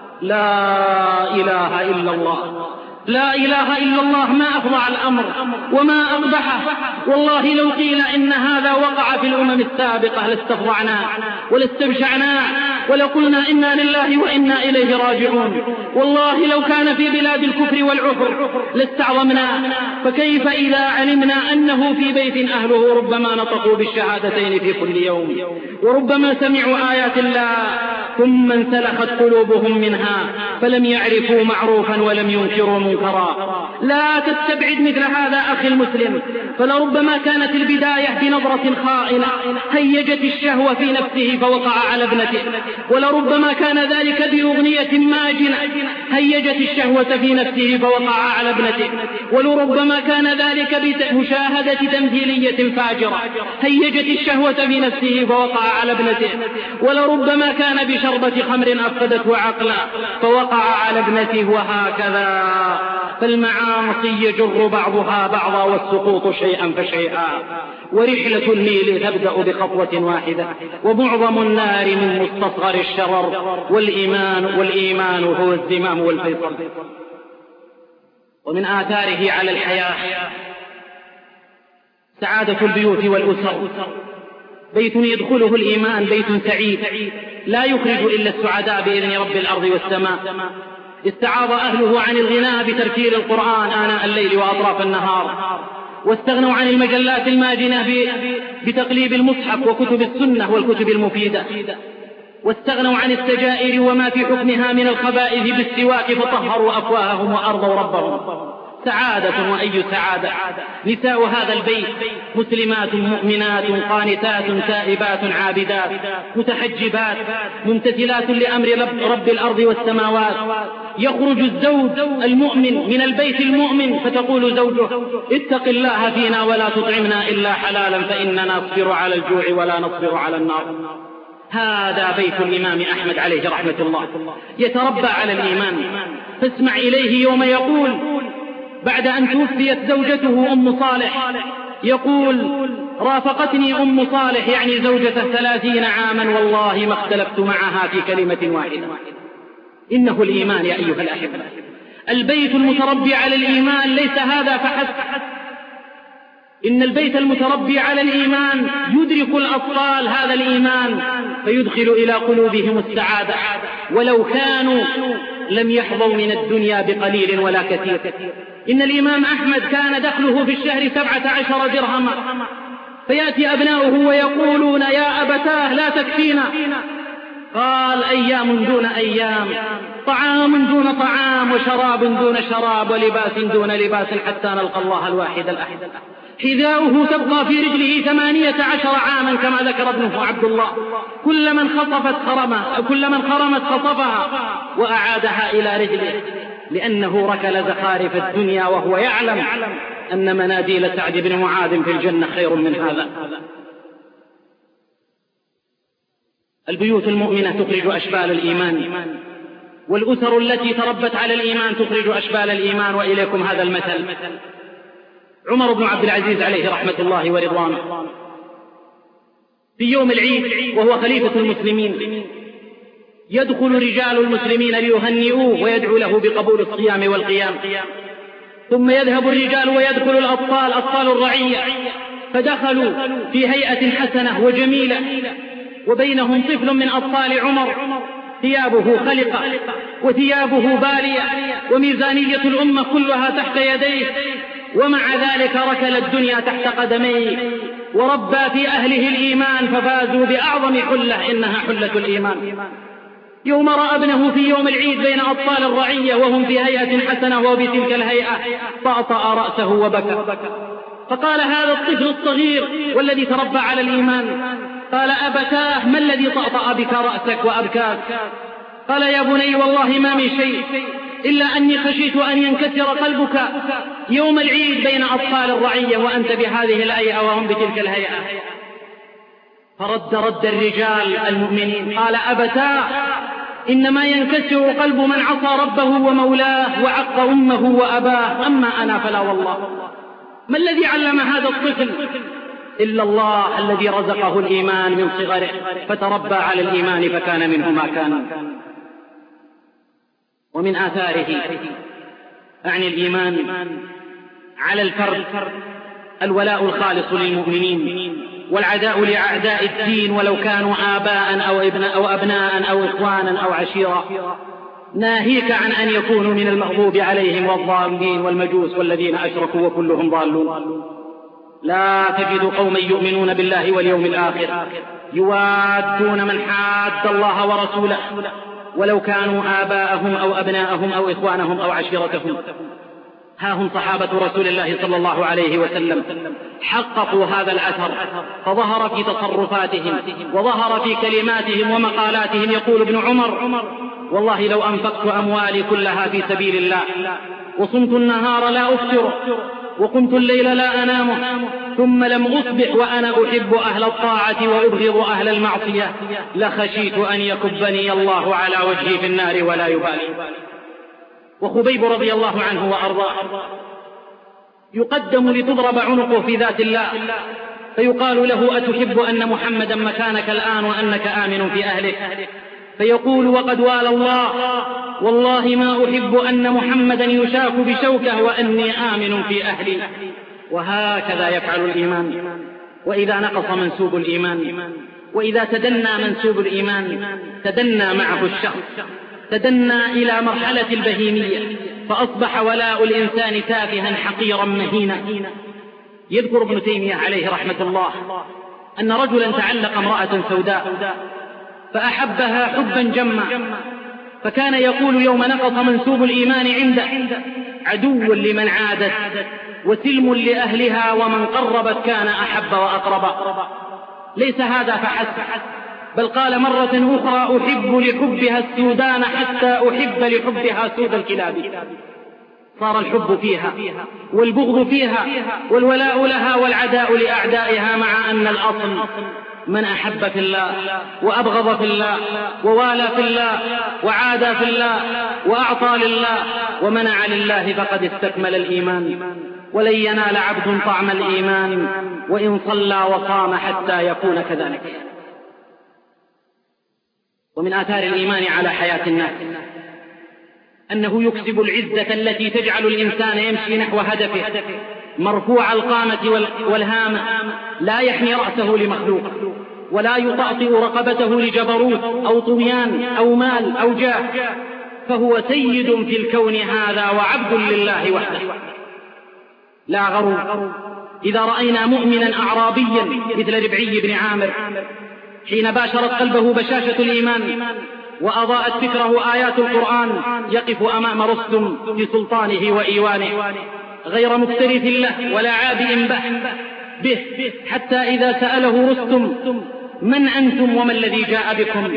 لا إله إلا الله، لا إله إلا الله، ما أفظع الأمر وما أقبحه. والله لو قيل إن هذا وقع في الأمم السابقة لاستفضعنا ولاستبشعنا ولقلنا إنا لله وإنا إليه راجعون. والله لو كان في بلاد الكفر والعفر لاستعظمنا، فكيف إذا علمنا أنه في بيت أهله ربما نطقوا بالشهادتين في كل يوم، وربما سمعوا آيات الله ثم انسلخت قلوبهم منها فلم يعرفوا معروفا ولم ينكروا منكرا. لا تستبعد مثل هذا أخي المسلم، فلربما كانت البداية بنظرة خائنة هيجت الشهوة في نفسه فوقع على ابنته، ولربما كان ذلك بأغنية ماجنة هيجت الشهوة في نفسه فوقع على ابنته، ولربما كان ذلك بمشاهدة تمثيلية فاجرة هيجت الشهوة في نفسه فوقع على ابنته، ولربما كان بشربة خمر أفقدته عقلا فوقع على ابنته، وهكذا. فالمعاصي يجر بعضها بعضا والسقوط شيئا فشيئا، ورحلة النيل تبدأ بخطوة واحدة، ومعظم النار من مستصغر الشرر، والإيمان هو الزمام والفيصل. ومن آثاره على الحياة سعادة البيوت والأسر. بيت يدخله الإيمان بيت سعيد لا يخرج إلا السعداء بإذن رب الأرض والسماء. استعاض أهله عن الغناء بترتيل القرآن آناء الليل وأطراف النهار، واستغنوا عن المجلات الماجنة بتقليب المصحف وكتب السنة والكتب المفيدة، واستغنوا عن السجائر وما في حكمها من الخبائث بالسواك فطهروا أفواههم وأرضوا ربهم. سعادة وأي سعادة. نساء هذا البيت مسلمات مؤمنات قانتات تائبات عابدات متحجبات ممتثلات لأمر رب الأرض والسماوات. يخرج الزوج المؤمن من البيت المؤمن فتقول زوجه اتق الله فينا ولا تطعمنا إلا حلالا فإننا نصبر على الجوع ولا نصبر على النار. هذا بيت الإمام أحمد عليه رحمة الله، يتربى على الإيمان. فاسمع إليه يوم يقول بعد أن توفيت زوجته أم صالح، يقول رافقتني أم صالح يعني زوجته 30 عاما والله ما اختلفت معها في كلمة واحدة. إنه الإيمان يا أيها الأحبة. البيت المتربي على الإيمان ليس هذا فحسب، إن البيت المتربي على الإيمان يدرك الأطفال هذا الإيمان فيدخل إلى قلوبهم السعادة ولو كانوا لم يحظوا من الدنيا بقليل ولا كثير. إن الإمام أحمد كان دخله في الشهر 17 درهما، فيأتي أبناؤه ويقولون يا أبتاه لا تكفينا. قال أيام دون أيام، طعام دون طعام، وشراب دون شراب، ولباس دون لباس، حتى نلقى الله الواحد الأحد. حذاؤه تبقى في رجله 18 عاما كما ذكر ابنه عبد الله، كل من خرمت خطفها وأعادها إلى رجله، لأنه ركل زخارف الدنيا وهو يعلم أن مناديل سعد بن معاذ في الجنة خير من هذا. البيوت المؤمنة تخرج أشبال الإيمان، والأسر التي تربت على الإيمان تخرج أشبال الإيمان. وإليكم هذا المثل: عمر بن عبد العزيز عليه رحمة الله ورضوانه في يوم العيد وهو خليفة المسلمين يدخل رجال المسلمين ليهنئوه ويدعو له بقبول الصيام والقيام، ثم يذهب الرجال ويدخل الأطفال أطفال الرعية، فدخلوا في هيئة حسنة وجميلة، وبينهم طفل من أطفال عمر ثيابه خلقة وثيابه بالية وميزانية الأمة كلها تحت يديه، ومع ذلك ركل الدنيا تحت قدميه وربى في أهله الإيمان، ففازوا بأعظم حلة إنها حلة الإيمان. يوم رأى ابنه في يوم العيد بين أطفال الرعية وهم في هيئة حسنة وبتلك الهيئة طأطأ رأسه وبكى، فقال هذا الطفل الصغير والذي تربى على الإيمان، قال أبتاه ما الذي طأطأ بك رأسك وأبكاك؟ قال يا بني والله ما من شيء إلا أني خشيت أن ينكسر قلبك يوم العيد بين أطفال الرعية وأنت بهذه الهيئة وهم بتلك الهيئة. فرد الرجال المؤمنين قال أبتاه إنما ينكسر قلب من عصى ربه ومولاه وعق أمه وأباه، أما أنا فلا والله. ما الذي علم هذا الطفل إلا الله الذي رزقه الإيمان من صغره فتربى على الإيمان فكان منه ما كان. ومن آثاره أعني الإيمان على الفرد الولاء الخالص للمؤمنين والعداء لأعداء الدين ولو كانوا آباء أو أبناء أو إخوانا أو عشيرة، ناهيك عن أن يكونوا من المغضوب عليهم والضالين والمجوس والذين أشركوا وكلهم ضالون. لا تجد قوما يؤمنون بالله واليوم الآخر يوادون من حاد الله ورسوله ولو كانوا آباءهم أو أبناءهم أو إخوانهم أو عشيرتهم. ها هم صحابة رسول الله صلى الله عليه وسلم حققوا هذا الأثر، فظهر في تصرفاتهم وظهر في كلماتهم ومقالاتهم. يقول ابن عمر والله لو أنفقت أموالي كلها في سبيل الله وصمت النهار لا أفطر وقمت الليل لا أنام ثم لم أصبح وأنا أحب أهل الطاعة وأبغض أهل المعصية لخشيت أن يكبني الله على وجهي في النار ولا يبالي. وخبيب رضي الله عنه وأرضاه يقدم لتضرب عنقه في ذات الله فيقال له أتحب أن محمدا مكانك الآن وأنك آمن في أهلك؟ فيقول وقد والى الله والله ما أحب أن محمدا يشاك بشوكه وأني آمن في أهلي. وهكذا يفعل الإيمان. وإذا نقص منسوب الإيمان وإذا تدنى منسوب الإيمان تدنى معه الشخص، تدنى إلى مرحلة البهيمية فأصبح ولاء الإنسان تافها حقيرا مهينا. يذكر ابن تيمية عليه رحمة الله أن رجلا تعلق امرأة سوداء فأحبها حبا جما، فكان يقول يوم نقص منسوب الإيمان عنده عدو لمن عادت وسلم لأهلها ومن قربت كان أحب وأقرب. ليس هذا فحسب، بل قال مرة أخرى أحب لحبها السودان حتى أحب لحبها سود الكلاب. صار الحب فيها والبغض فيها والولاء لها والعداء لأعدائها، مع أن الأصل من أحب في الله وأبغض في الله ووالى في الله وعادى في الله وأعطى لله ومنع لله فقد استكمل الإيمان. ولن ينال عبد طعم الإيمان وإن صلى وصام حتى يكون كذلك. ومن آثار الإيمان على حياة الناس أنه يكسب العزة التي تجعل الإنسان يمشي نحو هدفه مرفوع القامة والهامة، لا يحمي رأسه لمخلوق ولا يطأطئ رقبته لجبروت أو طغيان أو مال أو جاه، فهو سيد في الكون هذا وعبد لله وحده. لا غرو إذا رأينا مؤمنا أعرابيا مثل ربعي بن عامر حين باشرت قلبه بشاشة الإيمان وأضاءت فكره آيات القرآن يقف أمام رستم في سلطانه وإيوانه غير مكترث له ولا عابئ به حتى إذا سأله رستم من أنتم وما الذي جاء بكم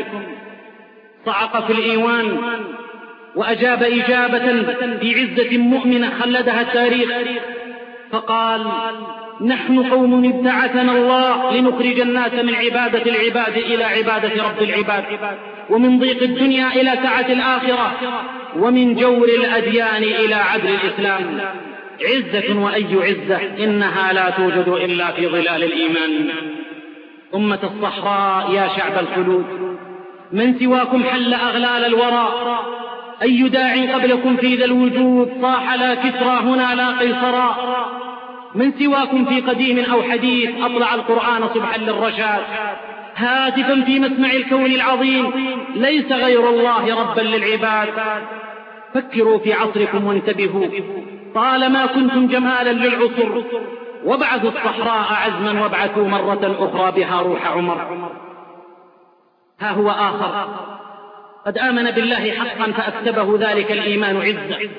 صعق في الإيوان وأجاب إجابة في عزة مؤمنة خلدها التاريخ فقال نحن قوم ابتعثنا الله لنخرج الناس من عبادة العباد إلى عبادة رب العباد ومن ضيق الدنيا إلى سعة الآخرة ومن جور الأديان إلى عدل الإسلام عزة وأي عزة إنها لا توجد إلا في ظلال الإيمان أمة الصحراء يا شعب الخلود من سواكم حل أغلال الورى أي داع قبلكم في ذا الوجود صاح لا كسرى هنا لا قيصرا من سواكم في قديم أو حديث أطلع القرآن صبحا للرشاد هاتفا في مسمع الكون العظيم ليس غير الله ربا للعباد فكروا في عصركم وانتبهوا طالما كنتم جمالا للعصر وابعثوا الصحراء عزما وابعثوا مرة أخرى بها روح عمر ها هو آخر قد آمن بالله حقا فأكتبه ذلك الإيمان عزة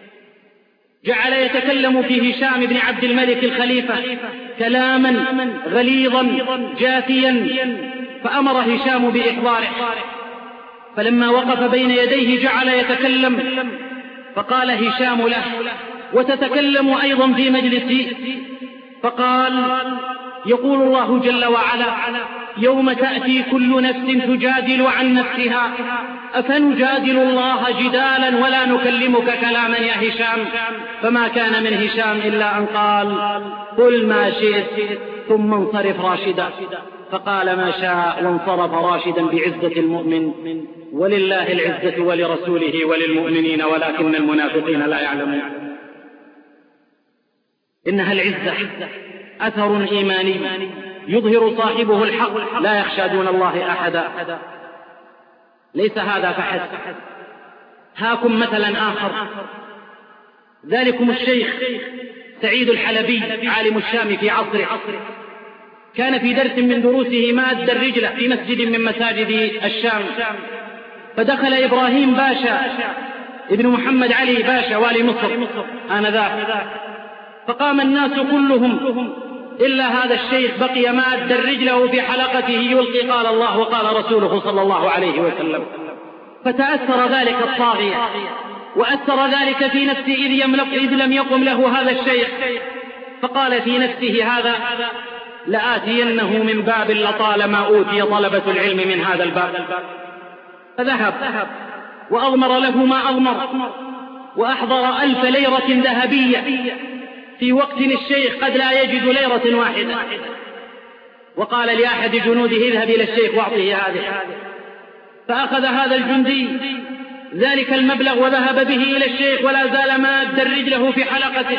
جعل يتكلم في هشام بن عبد الملك الخليفة كلاما غليظا جافيا فأمر هشام بإحضاره فلما وقف بين يديه جعل يتكلم فقال هشام له وتتكلم أيضا في مجلسي فقال يقول الله جل وعلا يوم تأتي كل نفس تجادل عن نفسها أفنجادل الله جدالا ولا نكلمك كلاما يا هشام فما كان من هشام إلا أن قال قل ما شئت ثم انصرف راشدا فقال ما شاء وانصرف راشدا بعزة المؤمن ولله العزة ولرسوله وللمؤمنين ولكن المنافقين لا يعلمون إنها العزة أثر إيماني يظهر صاحبه الحق لا يخشى دون الله أحدا ليس هذا فحسب هاكم مثلا آخر ذلكم الشيخ سعيد الحلبي عالم الشام في عصره كان في درس من دروسه ماد الرجلة في مسجد من مساجد الشام فدخل إبراهيم باشا ابن محمد علي باشا والي مصر آنذاك فقام الناس كلهم إلا هذا الشيخ بقي ماد رجله في حلقته يلقي قال الله وقال رسوله صلى الله عليه وسلم فتأثر ذلك الطاغية وأثر ذلك في نفسه إذ لم يقم له هذا الشيخ فقال في نفسه هذا لآتينه من باب لطالما أوتي طلبة العلم من هذا الباب فذهب وأضمر له ما أضمر وأحضر 1000 ليرة ذهبية في وقت الشيخ قد لا يجد ليرة واحدة وقال لأحد جنوده اذهب إلى الشيخ واعطيه هذه فأخذ هذا الجندي ذلك المبلغ وذهب به إلى الشيخ ولا زال ماد رجله في حلقته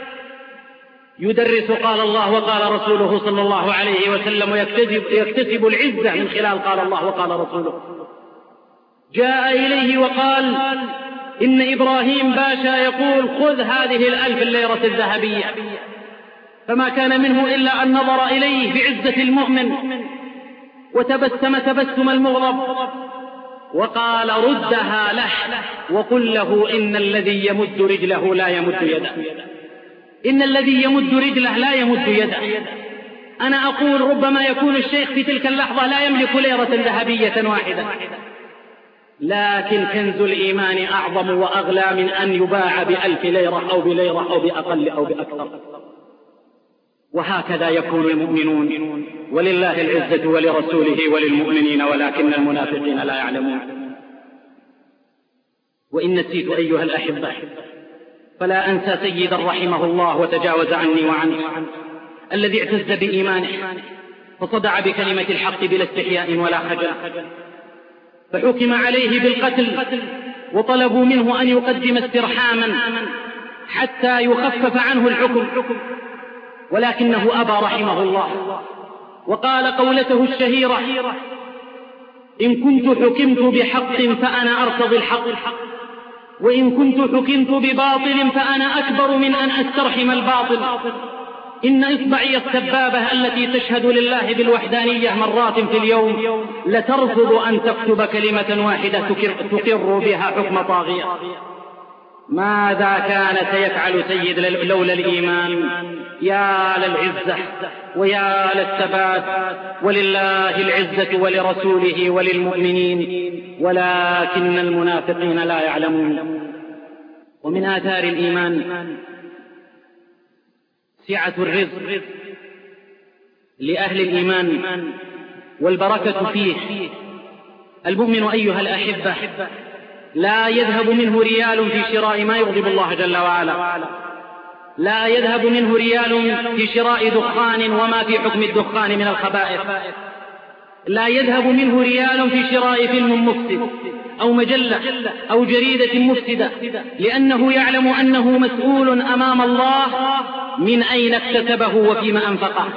يدرس قال الله وقال رسوله صلى الله عليه وسلم ويكتسب العزة من خلال قال الله وقال رسوله جاء إليه وقال إن إبراهيم باشا يقول خذ هذه 1000 ليرة الذهبية فما كان منه إلا أن نظر إليه بعزة المؤمن وتبسم تبسم المغضب وقال ردها له وقل له إن الذي يمد رجله لا يمد يده إن الذي يمد رجله لا يمد يده أنا أقول ربما يكون الشيخ في تلك اللحظة لا يملك ليرة ذهبية واحدة لكن كنز الإيمان أعظم وأغلى من أن يباع ب1000 ليرة أو بليرة أو بأقل أو بأكثر وهكذا يكون المؤمنون ولله العزة ولرسوله وللمؤمنين ولكن المنافقين لا يعلمون وإن نسيت أيها الأحبة فلا أنسى سيدا رحمه الله وتجاوز عني وعنه الذي اعتز بإيمانه فصدع بكلمة الحق بلا استحياء ولا خجل فحكم عليه بالقتل وطلبوا منه أن يقدم استرحاما حتى يخفف عنه الحكم ولكنه أبى رحمه الله وقال قولته الشهيرة إن كنت حكمت بحق فأنا أرتضي الحق وإن كنت حكمت بباطل فأنا أكبر من أن أسترحم الباطل إن إصبعي السبابة التي تشهد لله بالوحدانية مرات في اليوم لترفض أن تكتب كلمة واحدة تقر بها حكم طاغية. ماذا كان سيفعل سيد لولا الإيمان؟ يا للعزة ويا للثبات، ولله العزة ولرسوله وللمؤمنين ولكن المنافقين لا يعلمون. ومن آثار الإيمان سعة الرزق لأهل الإيمان والبركة فيه. المؤمن أيها الأحبة لا يذهب منه ريال في شراء ما يغضب الله جل وعلا، لا يذهب منه ريال في شراء دخان وما في حكم الدخان من الخبائث، لا يذهب منه ريال في شراء فيلم مفسد أو مجلة أو جريدة مفسدة، لأنه يعلم أنه مسؤول أمام الله من أين اكتسبه وفيما أنفقه،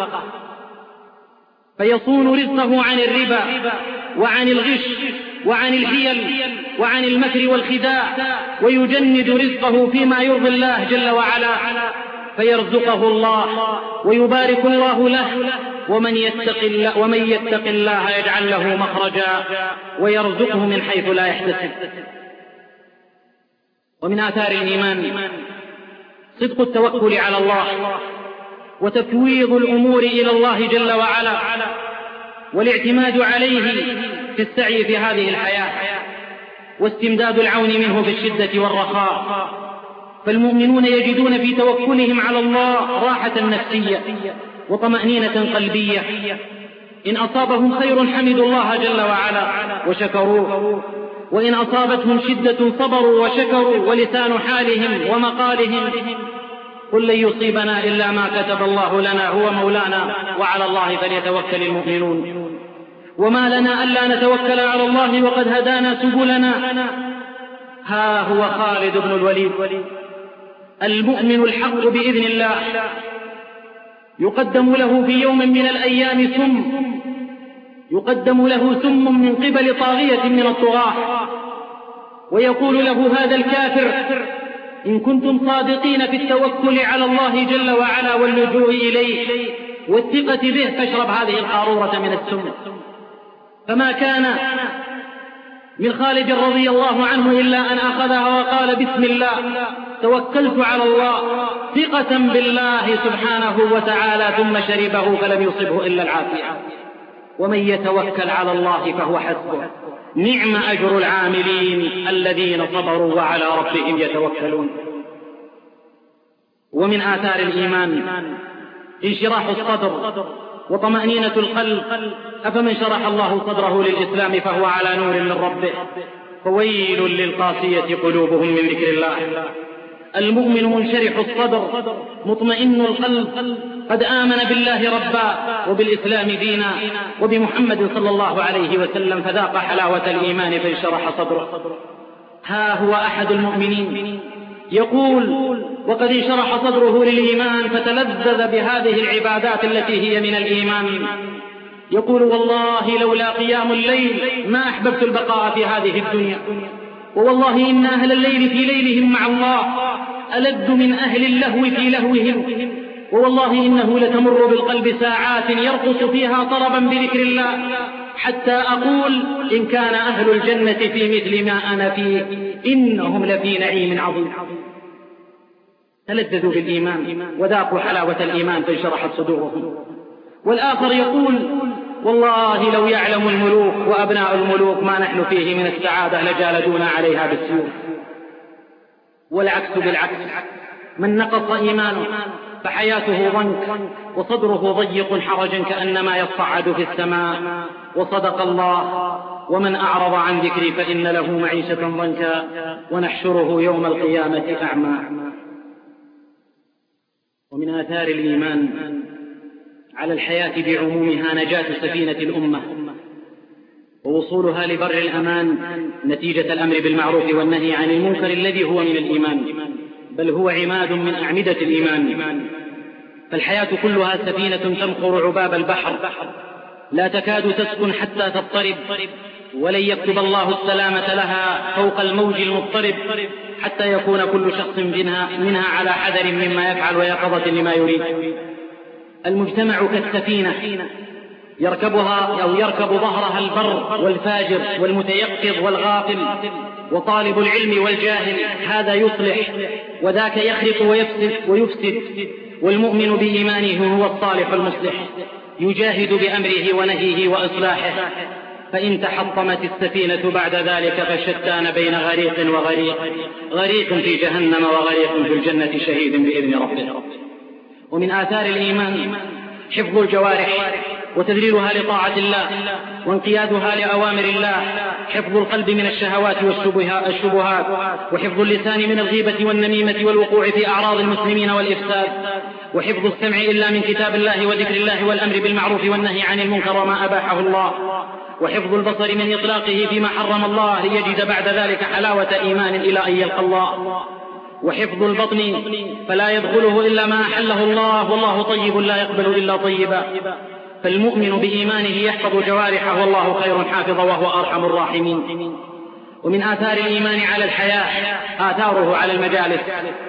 فيصون رزقه عن الربا وعن الغش وعن الحيل وعن المكر والخداع، ويجند رزقه فيما يرضي الله جل وعلا، فيرزقه الله ويبارك الله له. ومن يتق الله يجعل له مخرجا ويرزقه من حيث لا يحتسب. ومن آثار الإيمان صدق التوكل على الله وتفويض الأمور إلى الله جل وعلا، والاعتماد عليه في السعي في هذه الحياة، واستمداد العون منه في الشدة والرخاء. فالمؤمنون يجدون في توكلهم على الله راحة نفسية وطمأنينة قلبية. إن أصابهم خير حمدوا الله جل وعلا وشكروه، وإن أصابتهم شدة صبروا وشكروا، ولسان حالهم ومقالهم قل لن يصيبنا إلا ما كتب الله لنا هو مولانا وعلى الله فليتوكل المؤمنون. وما لنا ألا نتوكل على الله وقد هدانا سبلنا. ها هو خالد بن الوليد المؤمن الحق بإذن الله، يقدم له في يوم من الأيام يقدم له سم من قبل طاغية من الطغاة، ويقول له هذا الكافر إن كنتم صادقين في التوكل على الله جل وعلا واللجوء إليه والثقة به فاشرب هذه القارورة من السم. فما كان من خالد رضي الله عنه إلا أن أخذها وقال بسم الله توكلت على الله ثقة بالله سبحانه وتعالى، ثم شربه فلم يصبه إلا العافية. ومن يتوكل على الله فهو حسبه، نعم أجر العاملين الذين صبروا وعلى ربهم يتوكلون. ومن آثار الإيمان انشراح الصدر وطمأنينة القلب. أفمن شرح الله صدره للإسلام فهو على نور من ربه، فويل للقاسية قلوبهم من ذكر الله. المؤمن منشرح الصدر مطمئن القلب، قد آمن بالله ربا وبالإسلام دينا وبمحمد صلى الله عليه وسلم، فذاق حلاوة الإيمان فانشرح صدره. ها هو أحد المؤمنين يقول وقد انشرح صدره للإيمان فتلذذ بهذه العبادات التي هي من الإيمان، يقول والله لولا قيام الليل ما أحببت البقاء في هذه الدنيا، ووالله إن أهل الليل في ليلهم مع الله ألد من أهل اللهو في لهوهم، ووالله إنه لتمر بالقلب ساعات يرقص فيها طربا بذكر الله، حتى أقول إن كان أهل الجنة في مثل ما أنا فيه إنهم لفي نعيم عظيم. تلذذوا بالإيمان وذاقوا حلاوة الإيمان فانشرحت صدورهم. والآخر يقول والله لو يعلم الملوك وأبناء الملوك ما نحن فيه من السعادة لجالدونا عليها بالسيوف. والعكس بالعكس، من نقص إيمانه فحياته ضنك وصدره ضيق حرج كأنما يصعد في السماء. وصدق الله ومن أعرض عن ذكري فإن له معيشة ضنكا ونحشره يوم القيامة أعمى. ومن آثار الإيمان على الحياة بعمومها نجاة سفينة الأمة ووصولها لبر الأمان نتيجة الأمر بالمعروف والنهي عن المنكر الذي هو من الإيمان، بل هو عماد من أعمدة الإيمان. فالحياة كلها سفينة تمخر عباب البحر لا تكاد تسكن حتى تضطرب، ولن يكتب الله السلامة لها فوق الموج المضطرب حتى يكون كل شخص منها على حذر مما يفعل ويقظة لما يريد. المجتمع كالسفينة يركبها أو يركب ظهرها البر والفاجر والمتيقظ والغافل، وطالب العلم والجاهل، هذا يصلح وذاك يخرق ويفسد، والمؤمن بإيمانه هو الصالح المصلح يجاهد بأمره ونهيه وإصلاحه. فإن تحطمت السفينة بعد ذلك فشتان بين غريق وغريق، غريق في جهنم وغريق في الجنة شهيد بإذن ربه. ومن آثار الإيمان حفظ الجوارح وتذليلها لطاعة الله وانقيادها لأوامر الله، حفظ القلب من الشهوات والشبهات، وحفظ اللسان من الغيبة والنميمة والوقوع في أعراض المسلمين والإفساد، وحفظ السمع إلا من كتاب الله وذكر الله والأمر بالمعروف والنهي عن المنكر وما أباحه الله، وحفظ البصر من إطلاقه فيما حرم الله ليجد بعد ذلك حلاوة إيمان إلى أن يلقى الله، وحفظ البطن فلا يدخله إلا ما أحله الله، والله طيب لا يقبل إلا طيبا. فالمؤمن بإيمانه يحفظ جوارحه والله خير حافظ وهو أرحم الراحمين. ومن آثار الإيمان على الحياة آثاره على المجالس،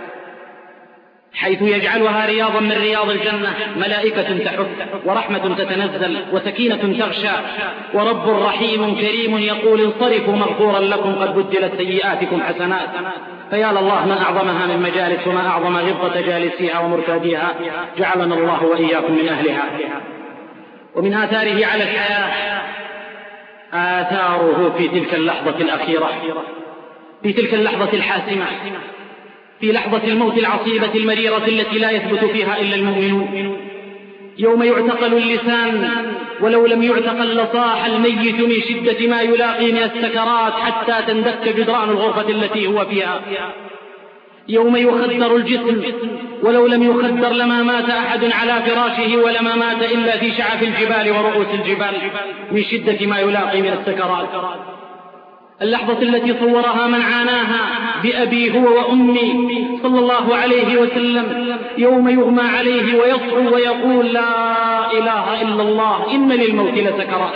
حيث يجعلها رياضا من رياض الجنة، ملائكة تحف ورحمة تتنزل وسكينة تغشى، ورب رحيم كريم يقول انصرفوا مغفورا لكم قد بدلت سيئاتكم حسنات. فيا لله ما أعظمها من مجالس، وما أعظم غبطة جالسيها ومرتاديها، جعلنا الله وإياكم من أهلها. ومن آثاره على الحياة آثاره في تلك اللحظة الأخيرة، في تلك اللحظة الحاسمة، في لحظة الموت العصيبة المريرة التي لا يثبت فيها إلا المؤمنون، يوم يعتقل اللسان ولو لم يعتقل لصاح الميت من شدة ما يلاقي من السكرات حتى تندك جدران الغرفة التي هو فيها، يوم يخدر الجسم ولو لم يخدر لما مات أحد على فراشه ولما مات إلا في شعف الجبال ورؤوس الجبال من شدة ما يلاقي من السكرات. اللحظة التي صورها من عاناها بأبي هو وأمي صلى الله عليه وسلم، يوم يغمى عليه ويصحو ويقول لا إله إلا الله إن للموت لسكرات.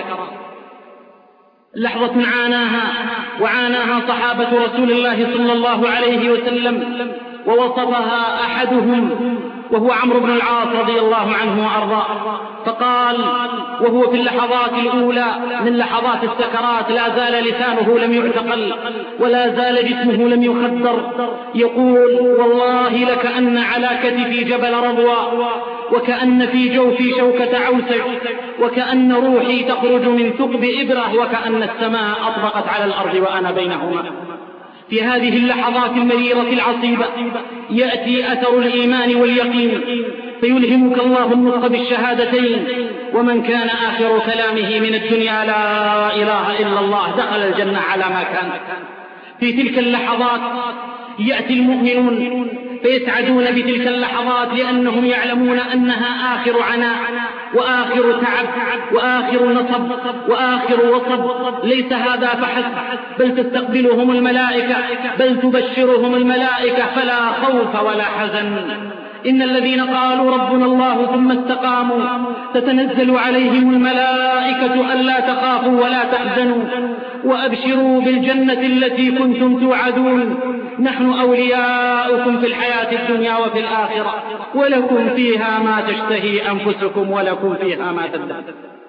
لحظة وعاناها صحابة رسول الله صلى الله عليه وسلم، ووصفها أحدهم وهو عمرو بن العاص رضي الله عنه وأرضاه، فقال وهو في اللحظات الأولى من لحظات السكرات لا زال لسانه لم يعتقل ولا زال جسمه لم يخدر، يقول والله لكأن على كتفي جبل رضوى، وكأن في جوفي شوكة عوسج، وكأن روحي تخرج من ثقب إبرة، وكأن السماء أطبقت على الأرض وأنا بينهما. في هذه اللحظات المريرة العصيبة يأتي أثر الإيمان واليقين، فيلهمك الله النطق بالشهادتين، ومن كان آخر كلامه من الدنيا لا إله إلا الله دخل الجنة على ما كان. في تلك اللحظات يأتي المؤمنون فيسعدون بتلك اللحظات لأنهم يعلمون أنها آخر عناء وآخر تعب وآخر نصب وآخر وصب. ليس هذا فحسب، بل تستقبلهم الملائكة، بل تبشرهم الملائكة، فلا خوف ولا حزن. إن الذين قالوا ربنا الله ثم استقاموا تتنزل عليهم الملائكة ألا تخافوا ولا تحزنوا وأبشروا بالجنة التي كنتم توعدون، نحن أولياؤكم في الحياة الدنيا وفي الآخرة، ولكم فيها ما تشتهي أنفسكم ولكم فيها ما تدعون.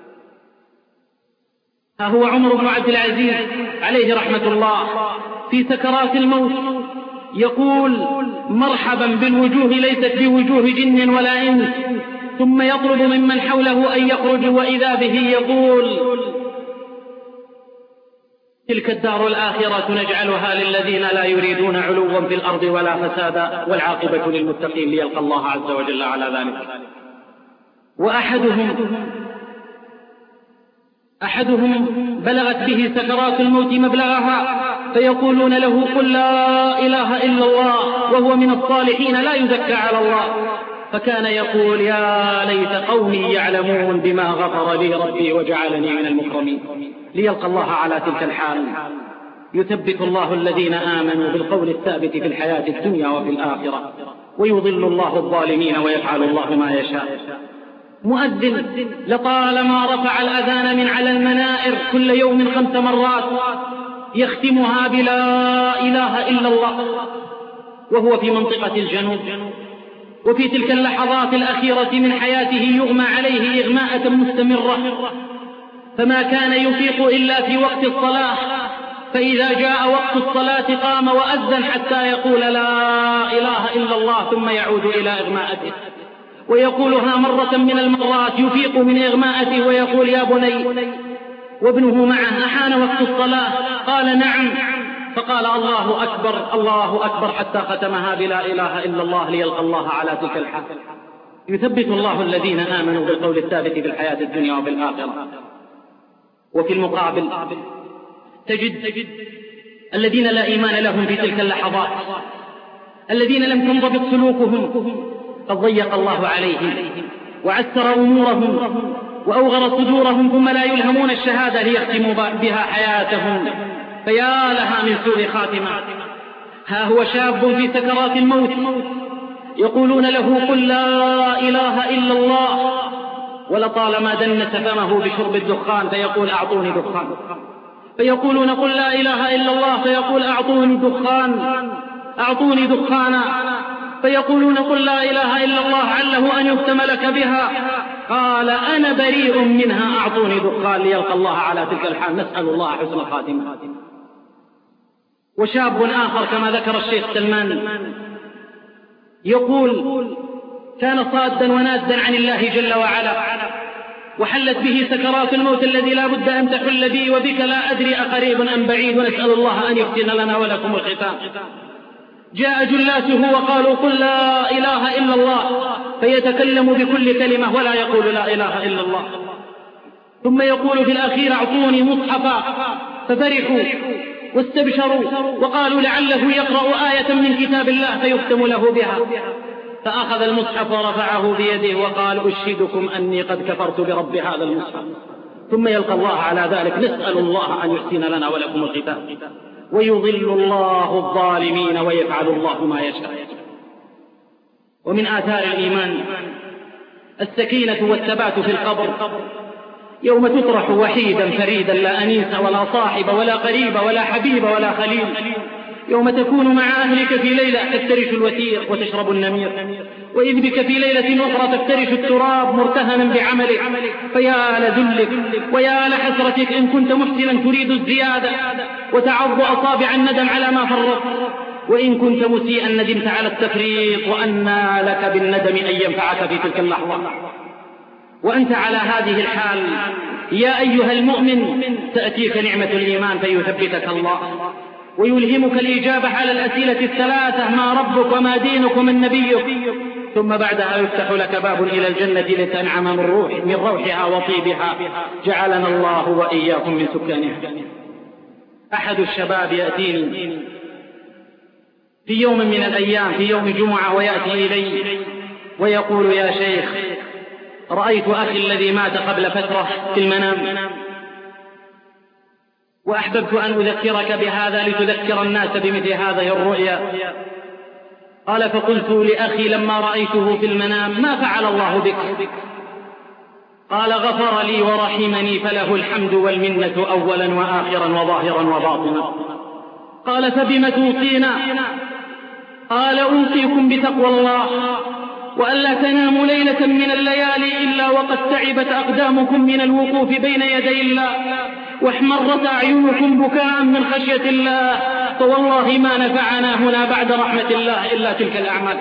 ها هو عمر بن عبد العزيز عليه رحمة الله في سكرات الموت يقول مرحبا بالوجوه ليست بوجوه جن ولا إنس، ثم يطلب ممن حوله أن يخرجوا وإذا به يقول تلك الدار الآخرة نجعلها للذين لا يريدون علوا في الأرض ولا فسادا والعاقبة للمتقين ليلقى الله عز وجل على ذلك. وأحدهم بلغت به سكرات الموت مبلغها فيقولون له قل لا إله إلا الله وهو من الصالحين لا يزكى على الله، فكان يقول يا ليت قومي يعلمون بما غفر لي ربي وجعلني من المكرمين، ليلقى الله على تلك الحال. يثبت الله الذين آمنوا بالقول الثابت في الحياة الدنيا وفي الآخرة، ويضل الله الظالمين ويفعل الله ما يشاء. مؤذن لطالما رفع الأذان من على المنائر كل يوم 5 مرات يختمها بلا إله إلا الله، وهو في منطقة الجنوب وفي تلك اللحظات الأخيرة من حياته يغمى عليه إغماءة مستمرة، فما كان يفيق إلا في وقت الصلاة، فإذا جاء وقت الصلاة قام وأذن حتى يقول لا إله إلا الله، ثم يعود إلى إغماءته ويقولها مرة من المرات، يفيق من إغماءته ويقول يا بني، وابنه معه أحان وقت الصلاة، قال نعم، فقال الله أكبر الله أكبر حتى ختمها بلا إله إلا الله ليلقى الله على تلك الحال. يثبت الله الذين آمنوا بالقول الثابت في الحياة الدنيا وفي الآخرة. وفي المقابل تجد الذين لا إيمان لهم في تلك اللحظات، الذين لم تنضبط سلوكهم، قد ضيق الله عليهم وعسر أمورهم وأوغر صدورهم، ثم لا يلهمون الشهادة ليختموا بها حياتهم، فيا لها من سوء خاتمة. ها هو شاب في سكرات الموت يقولون له قل لا إله إلا الله، ولطالما دنس فمه بشرب الدخان فيقول أعطوني دخان، فيقولون قل لا إله إلا الله فيقول أعطوني دخان أعطوني دخانا، فيقولون قل لا إله إلا الله عله أن يختم لك بها، قال أنا بريء منها أعطوني دخان ليلقى الله على تلك الحال. نسأل الله حسن الخاتمة. وشاب آخر كما ذكر الشيخ سلمان يقول كان صادا ونادا عن الله جل وعلا، وحلت به سكرات الموت الذي لا بد أن تحل بي وبك، لا أدري أقريب أم بعيد، ونسأل الله أن يختم لنا ولكم الختام. جاء جلاته وقالوا قل لا إله إلا الله، فيتكلم بكل كلمة ولا يقول لا إله إلا الله، ثم يقول في الأخير أعطوني مصحفا، ففرحوا واستبشروا وقالوا لعله يقرأ آية من كتاب الله فيختم له بها، فأخذ المصحف ورفعه بيده وقال أشهدكم أني قد كفرت برب هذا المصحف، ثم يلقى الله على ذلك. نسأل الله أن يحسن لنا ولكم الختام. ويضل الله الظالمين ويفعل الله ما يشاء. ومن آثار الإيمان السكينة والثبات في القبر، يوم تطرح وحيدا فريدا لا أنيس ولا صاحب ولا قريب ولا حبيب ولا خليل، يوم تكون مع أهلك في ليلة تفترش الوتير وتشرب النمير، وإذ بك في ليلة أخرى تفترش التراب مرتهنا بعملك، فيا لذلك ويا لحسرتك إن كنت محسنا تريد الزيادة وتعض أصابع الندم على ما فرط، وإن كنت مسيئا ندمت على التفريط، وأنى لك بالندم أن ينفعك في تلك اللحظة. وأنت على هذه الحال يا أيها المؤمن تأتيك نعمة الإيمان فيثبتك الله ويلهمك الإجابة على الأسئلة الثلاثة: ما ربك وما دينك ومن نبيك، ثم بعدها يفتح لك باب إلى الجنة لتنعم من روحها وطيبها، جعلنا الله وإياكم من سكانها. أحد الشباب يأتيني في يوم من الأيام في يوم جمعة ويأتي إلي ويقول يا شيخ رأيت أخي الذي مات قبل فترة في المنام، وأحببت أن أذكرك بهذا لتذكر الناس بمثل هذه الرؤيا. قال فقلت لأخي لما رأيته في المنام ما فعل الله بك؟ قال غفر لي ورحمني فله الحمد والمنة أولا وآخرا وظاهرا وباطنا. قال فبم توصينا؟ قال أوصيكم بتقوى الله وألا تناموا ليلة من الليالي إلا وقد تعبت أقدامكم من الوقوف بين يدي الله واحمرت أعينكم بكاء من خشية الله، فوالله ما نفعنا هنا بعد رحمة الله إلا تلك الأعمال.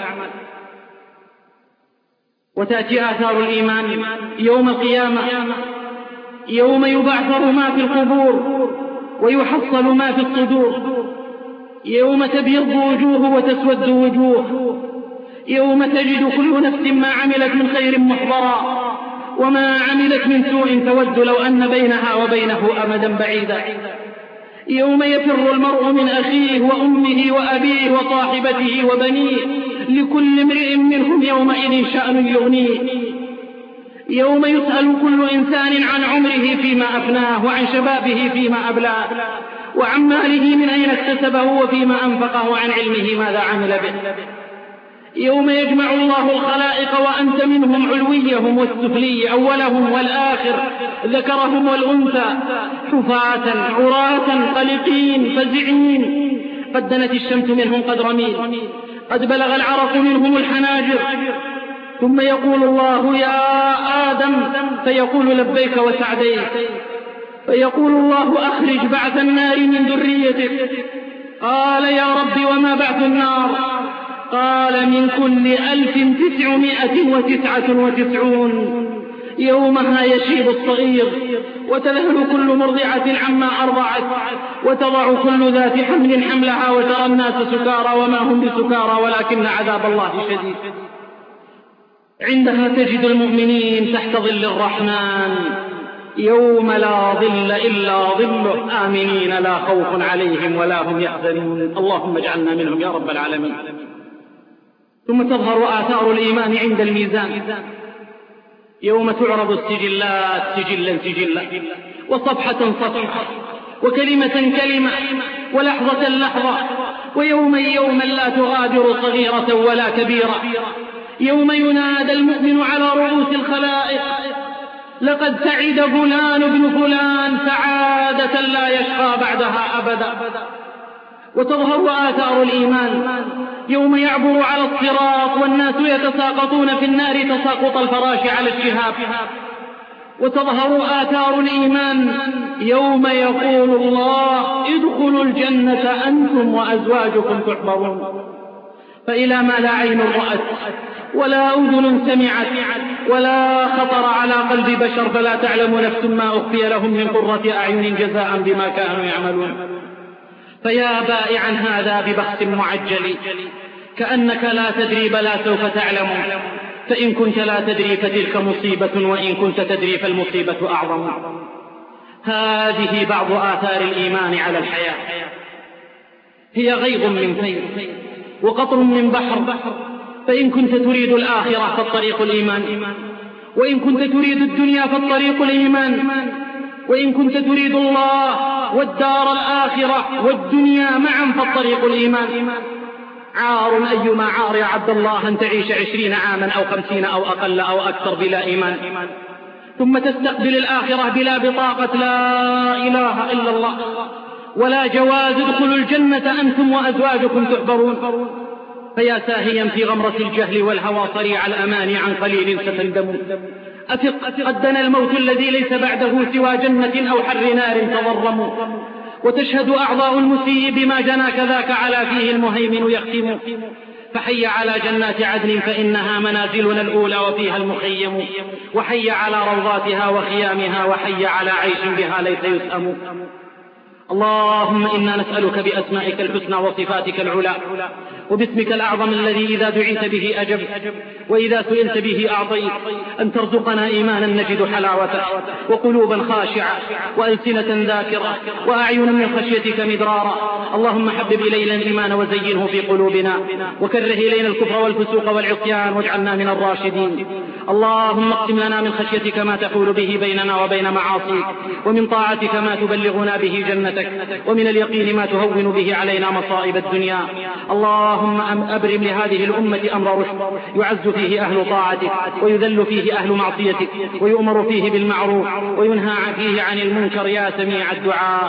وتأتي آثار الإيمان يوم القيامة، يوم يبعثر ما في القبور ويحصل ما في الصدور، يوم تبيض وجوه وتسود وجوه، يوم تجد كل نفس ما عملت من خير محضرا وما عملت من سوء تود لو أن بينها وبينه أمدا بعيدا، يوم يفر المرء من أخيه وأمه وأبيه وصاحبته وبنيه لكل امرئ منهم يومئذ شأن يغنيه، يوم يسأل كل إنسان عن عمره فيما أفناه وعن شبابه فيما أبلاه وعن ماله من أين اكتسبه وفيما أنفقه وعن علمه ماذا عمل به، يوم يجمع الله الخلائق وأنت منهم علويهم والسفلي أولهم والآخر ذكرهم والأنثى حفاة عراة قلقين فزعين، قد دنت الشمس منهم قدر ميل، قد بلغ العرق منهم الحناجر، ثم يقول الله يا آدم فيقول لبيك وسعديك، فيقول الله أخرج بعث النار من ذريتك. قال يا رب وما بعث النار؟ قال من كل 1999 يومها يشيب الصغير وتذهل كل مرضعة عما أرضعت وتضع كل ذات حمل حملها وترى الناس سكارى وما هم بسكارى ولكن عذاب الله شديد. عندها تجد المؤمنين تحت ظل الرحمن يوم لا ظل إلا ظله آمنين لا خوف عليهم ولا هم يحزنون. اللهم اجعلنا منهم يا رب العالمين. ثم تظهر آثار الإيمان عند الميزان يوم تعرض السجلات سجلا سجلا وصفحة صفحة وكلمة كلمة ولحظة لحظة ويوما يوما لا تغادر صغيرة ولا كبيرة. يوم ينادى المؤمن على رؤوس الخلائق لقد سعد فلان بن فلان سعادة لا يشقى بعدها أبدا. وتظهر آثار الإيمان يوم يعبر على الصراط والناس يتساقطون في النار تساقط الفراش على الشهاب. وتظهر آثار الإيمان يوم يقول الله ادخلوا الجنة أنتم وأزواجكم تحبرون. فإلى ما لا عين رأت ولا أذن سمعت ولا خطر على قلب بشر فلا تعلم نفس ما أخفي لهم من قرة أعين جزاء بما كانوا يعملون. فيا بائعا هذا ببخس معجل كأنك لا تدري بلا سوف تعلم، فإن كنت لا تدري فتلك مصيبة وإن كنت تدري فالمصيبة أعظم. هذه بعض آثار الإيمان على الحياة، هي غيظ من فيض وقطر من بحر. فإن كنت تريد الآخرة فالطريق الإيمان، وإن كنت تريد الدنيا فالطريق الإيمان، وإن كنت تريد الله والدار الآخرة والدنيا معا فالطريق الإيمان. عار أيما عار يا عبد الله أن تعيش 20 عاما أو 50 أو أقل أو أكثر بلا إيمان ثم تستقبل الآخرة بلا بطاقة لا إله إلا الله ولا جواز ادخلوا الجنة أنتم وأزواجكم تحبرون. فيا ساهيا في غمرة الجهل والهوى صريع الأمان عن قليل ستندم. أثق قد دنا الموت الذي ليس بعده سوى جنة أو حر نار تضرم. وتشهد أعضاء المسيء بما جنى كذاك على فيه المهيمن يختم. فحي على جنات عدن فإنها منازلنا الأولى وفيها المخيم، وحي على روضاتها وخيامها، وحي على عيش بها ليس يسأم. اللهم إنا نسألك بأسمائك الحسنى وصفاتك العلى وباسمك الأعظم الذي إذا دعيت به أجبت وإذا سئلت به أعطيت أن ترزقنا إيمانا نجد حلاوته وقلوبا خاشعة وألسنة ذاكرة وأعين من خشيتك مدرارا. اللهم حبب إلينا الإيمان وزينه في قلوبنا وكره إلينا الكفر والفسوق والعصيان واجعلنا من الراشدين. اللهم اقسم لنا من خشيتك ما تحول به بيننا وبين معاصيك، ومن طاعتك ما تبلغنا به جنتك، ومن اليقين ما تهون به علينا مصائب الدنيا. اللهم أبرم لهذه الأمة أمر رشد يعز فيه أهل طاعتك ويذل فيه أهل معصيتك ويؤمر فيه بالمعروف وينهى فيه عن المنكر يا سميع الدعاء.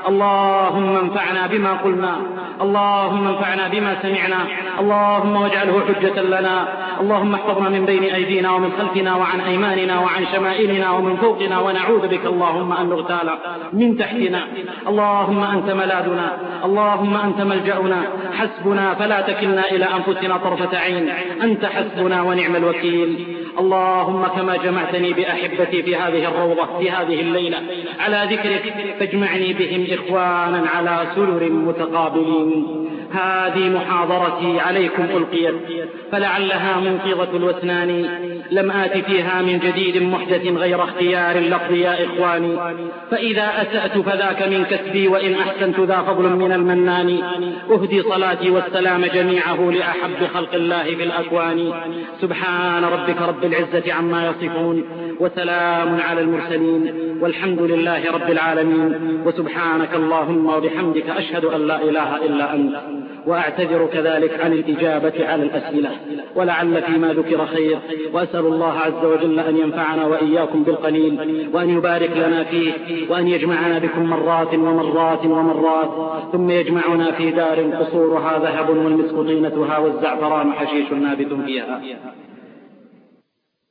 اللهم انفعنا بما قلنا، اللهم انفعنا بما سمعنا، اللهم واجعله حجة لنا. اللهم احفظنا من بين أيدينا ومن خلفنا وعن أيماننا وعن شمائلنا ومن فوقنا، ونعوذ بك اللهم أن نغتال من تحتنا. اللهم أنت ملاذنا، اللهم أنت ملجأنا، حسبنا فلا تكلنا إلى أنفسنا طرفة عين، أنت حسبنا ونعم الوكيل. اللهم كما جمعتني بأحبتي في هذه الروضة في هذه الليلة على ذكرك فاجمعني بهم إخوانا على سرر متقابلين. هذه محاضرتي عليكم ألقيت فلعلها منقضة الوسنان، لم آت فيها من جديد محدث غير اختيار اللفظ يا إخواني، فإذا أسأت فذاك من كسبي وإن أحسنت ذا فضل من المنان. أهدي صلاتي والسلام جميعه لأحب خلق الله في الأكوان. سبحان ربك رب العزة عما يصفون وسلام على المرسلين والحمد لله رب العالمين. وسبحانك اللهم وبحمدك أشهد أن لا إله إلا أنت، وأعتذر كذلك عن الإجابة على الأسئلة ولعل فيما ذكر خير، وأسأل الله عز وجل أن ينفعنا وإياكم بالقليل وأن يبارك لنا فيه وأن يجمعنا بكم مرات ومرات ومرات، ثم يجمعنا في دار قصورها ذهب والمسك طينتها والزعفران حشيش نابت فيها.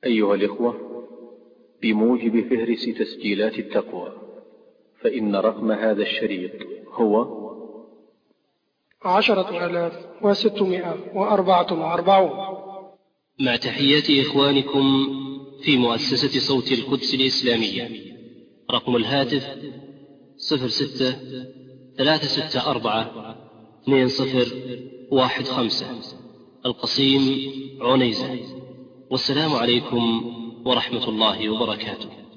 أيها الإخوة، بموجب فهرس تسجيلات التقوى، فإن رقم هذا الشريط هو 10,644. مع تحيات إخوانكم في مؤسسة صوت القدس الإسلامية. رقم الهاتف 06-364-2015، القصيم عنيزة. والسلام عليكم ورحمة الله وبركاته.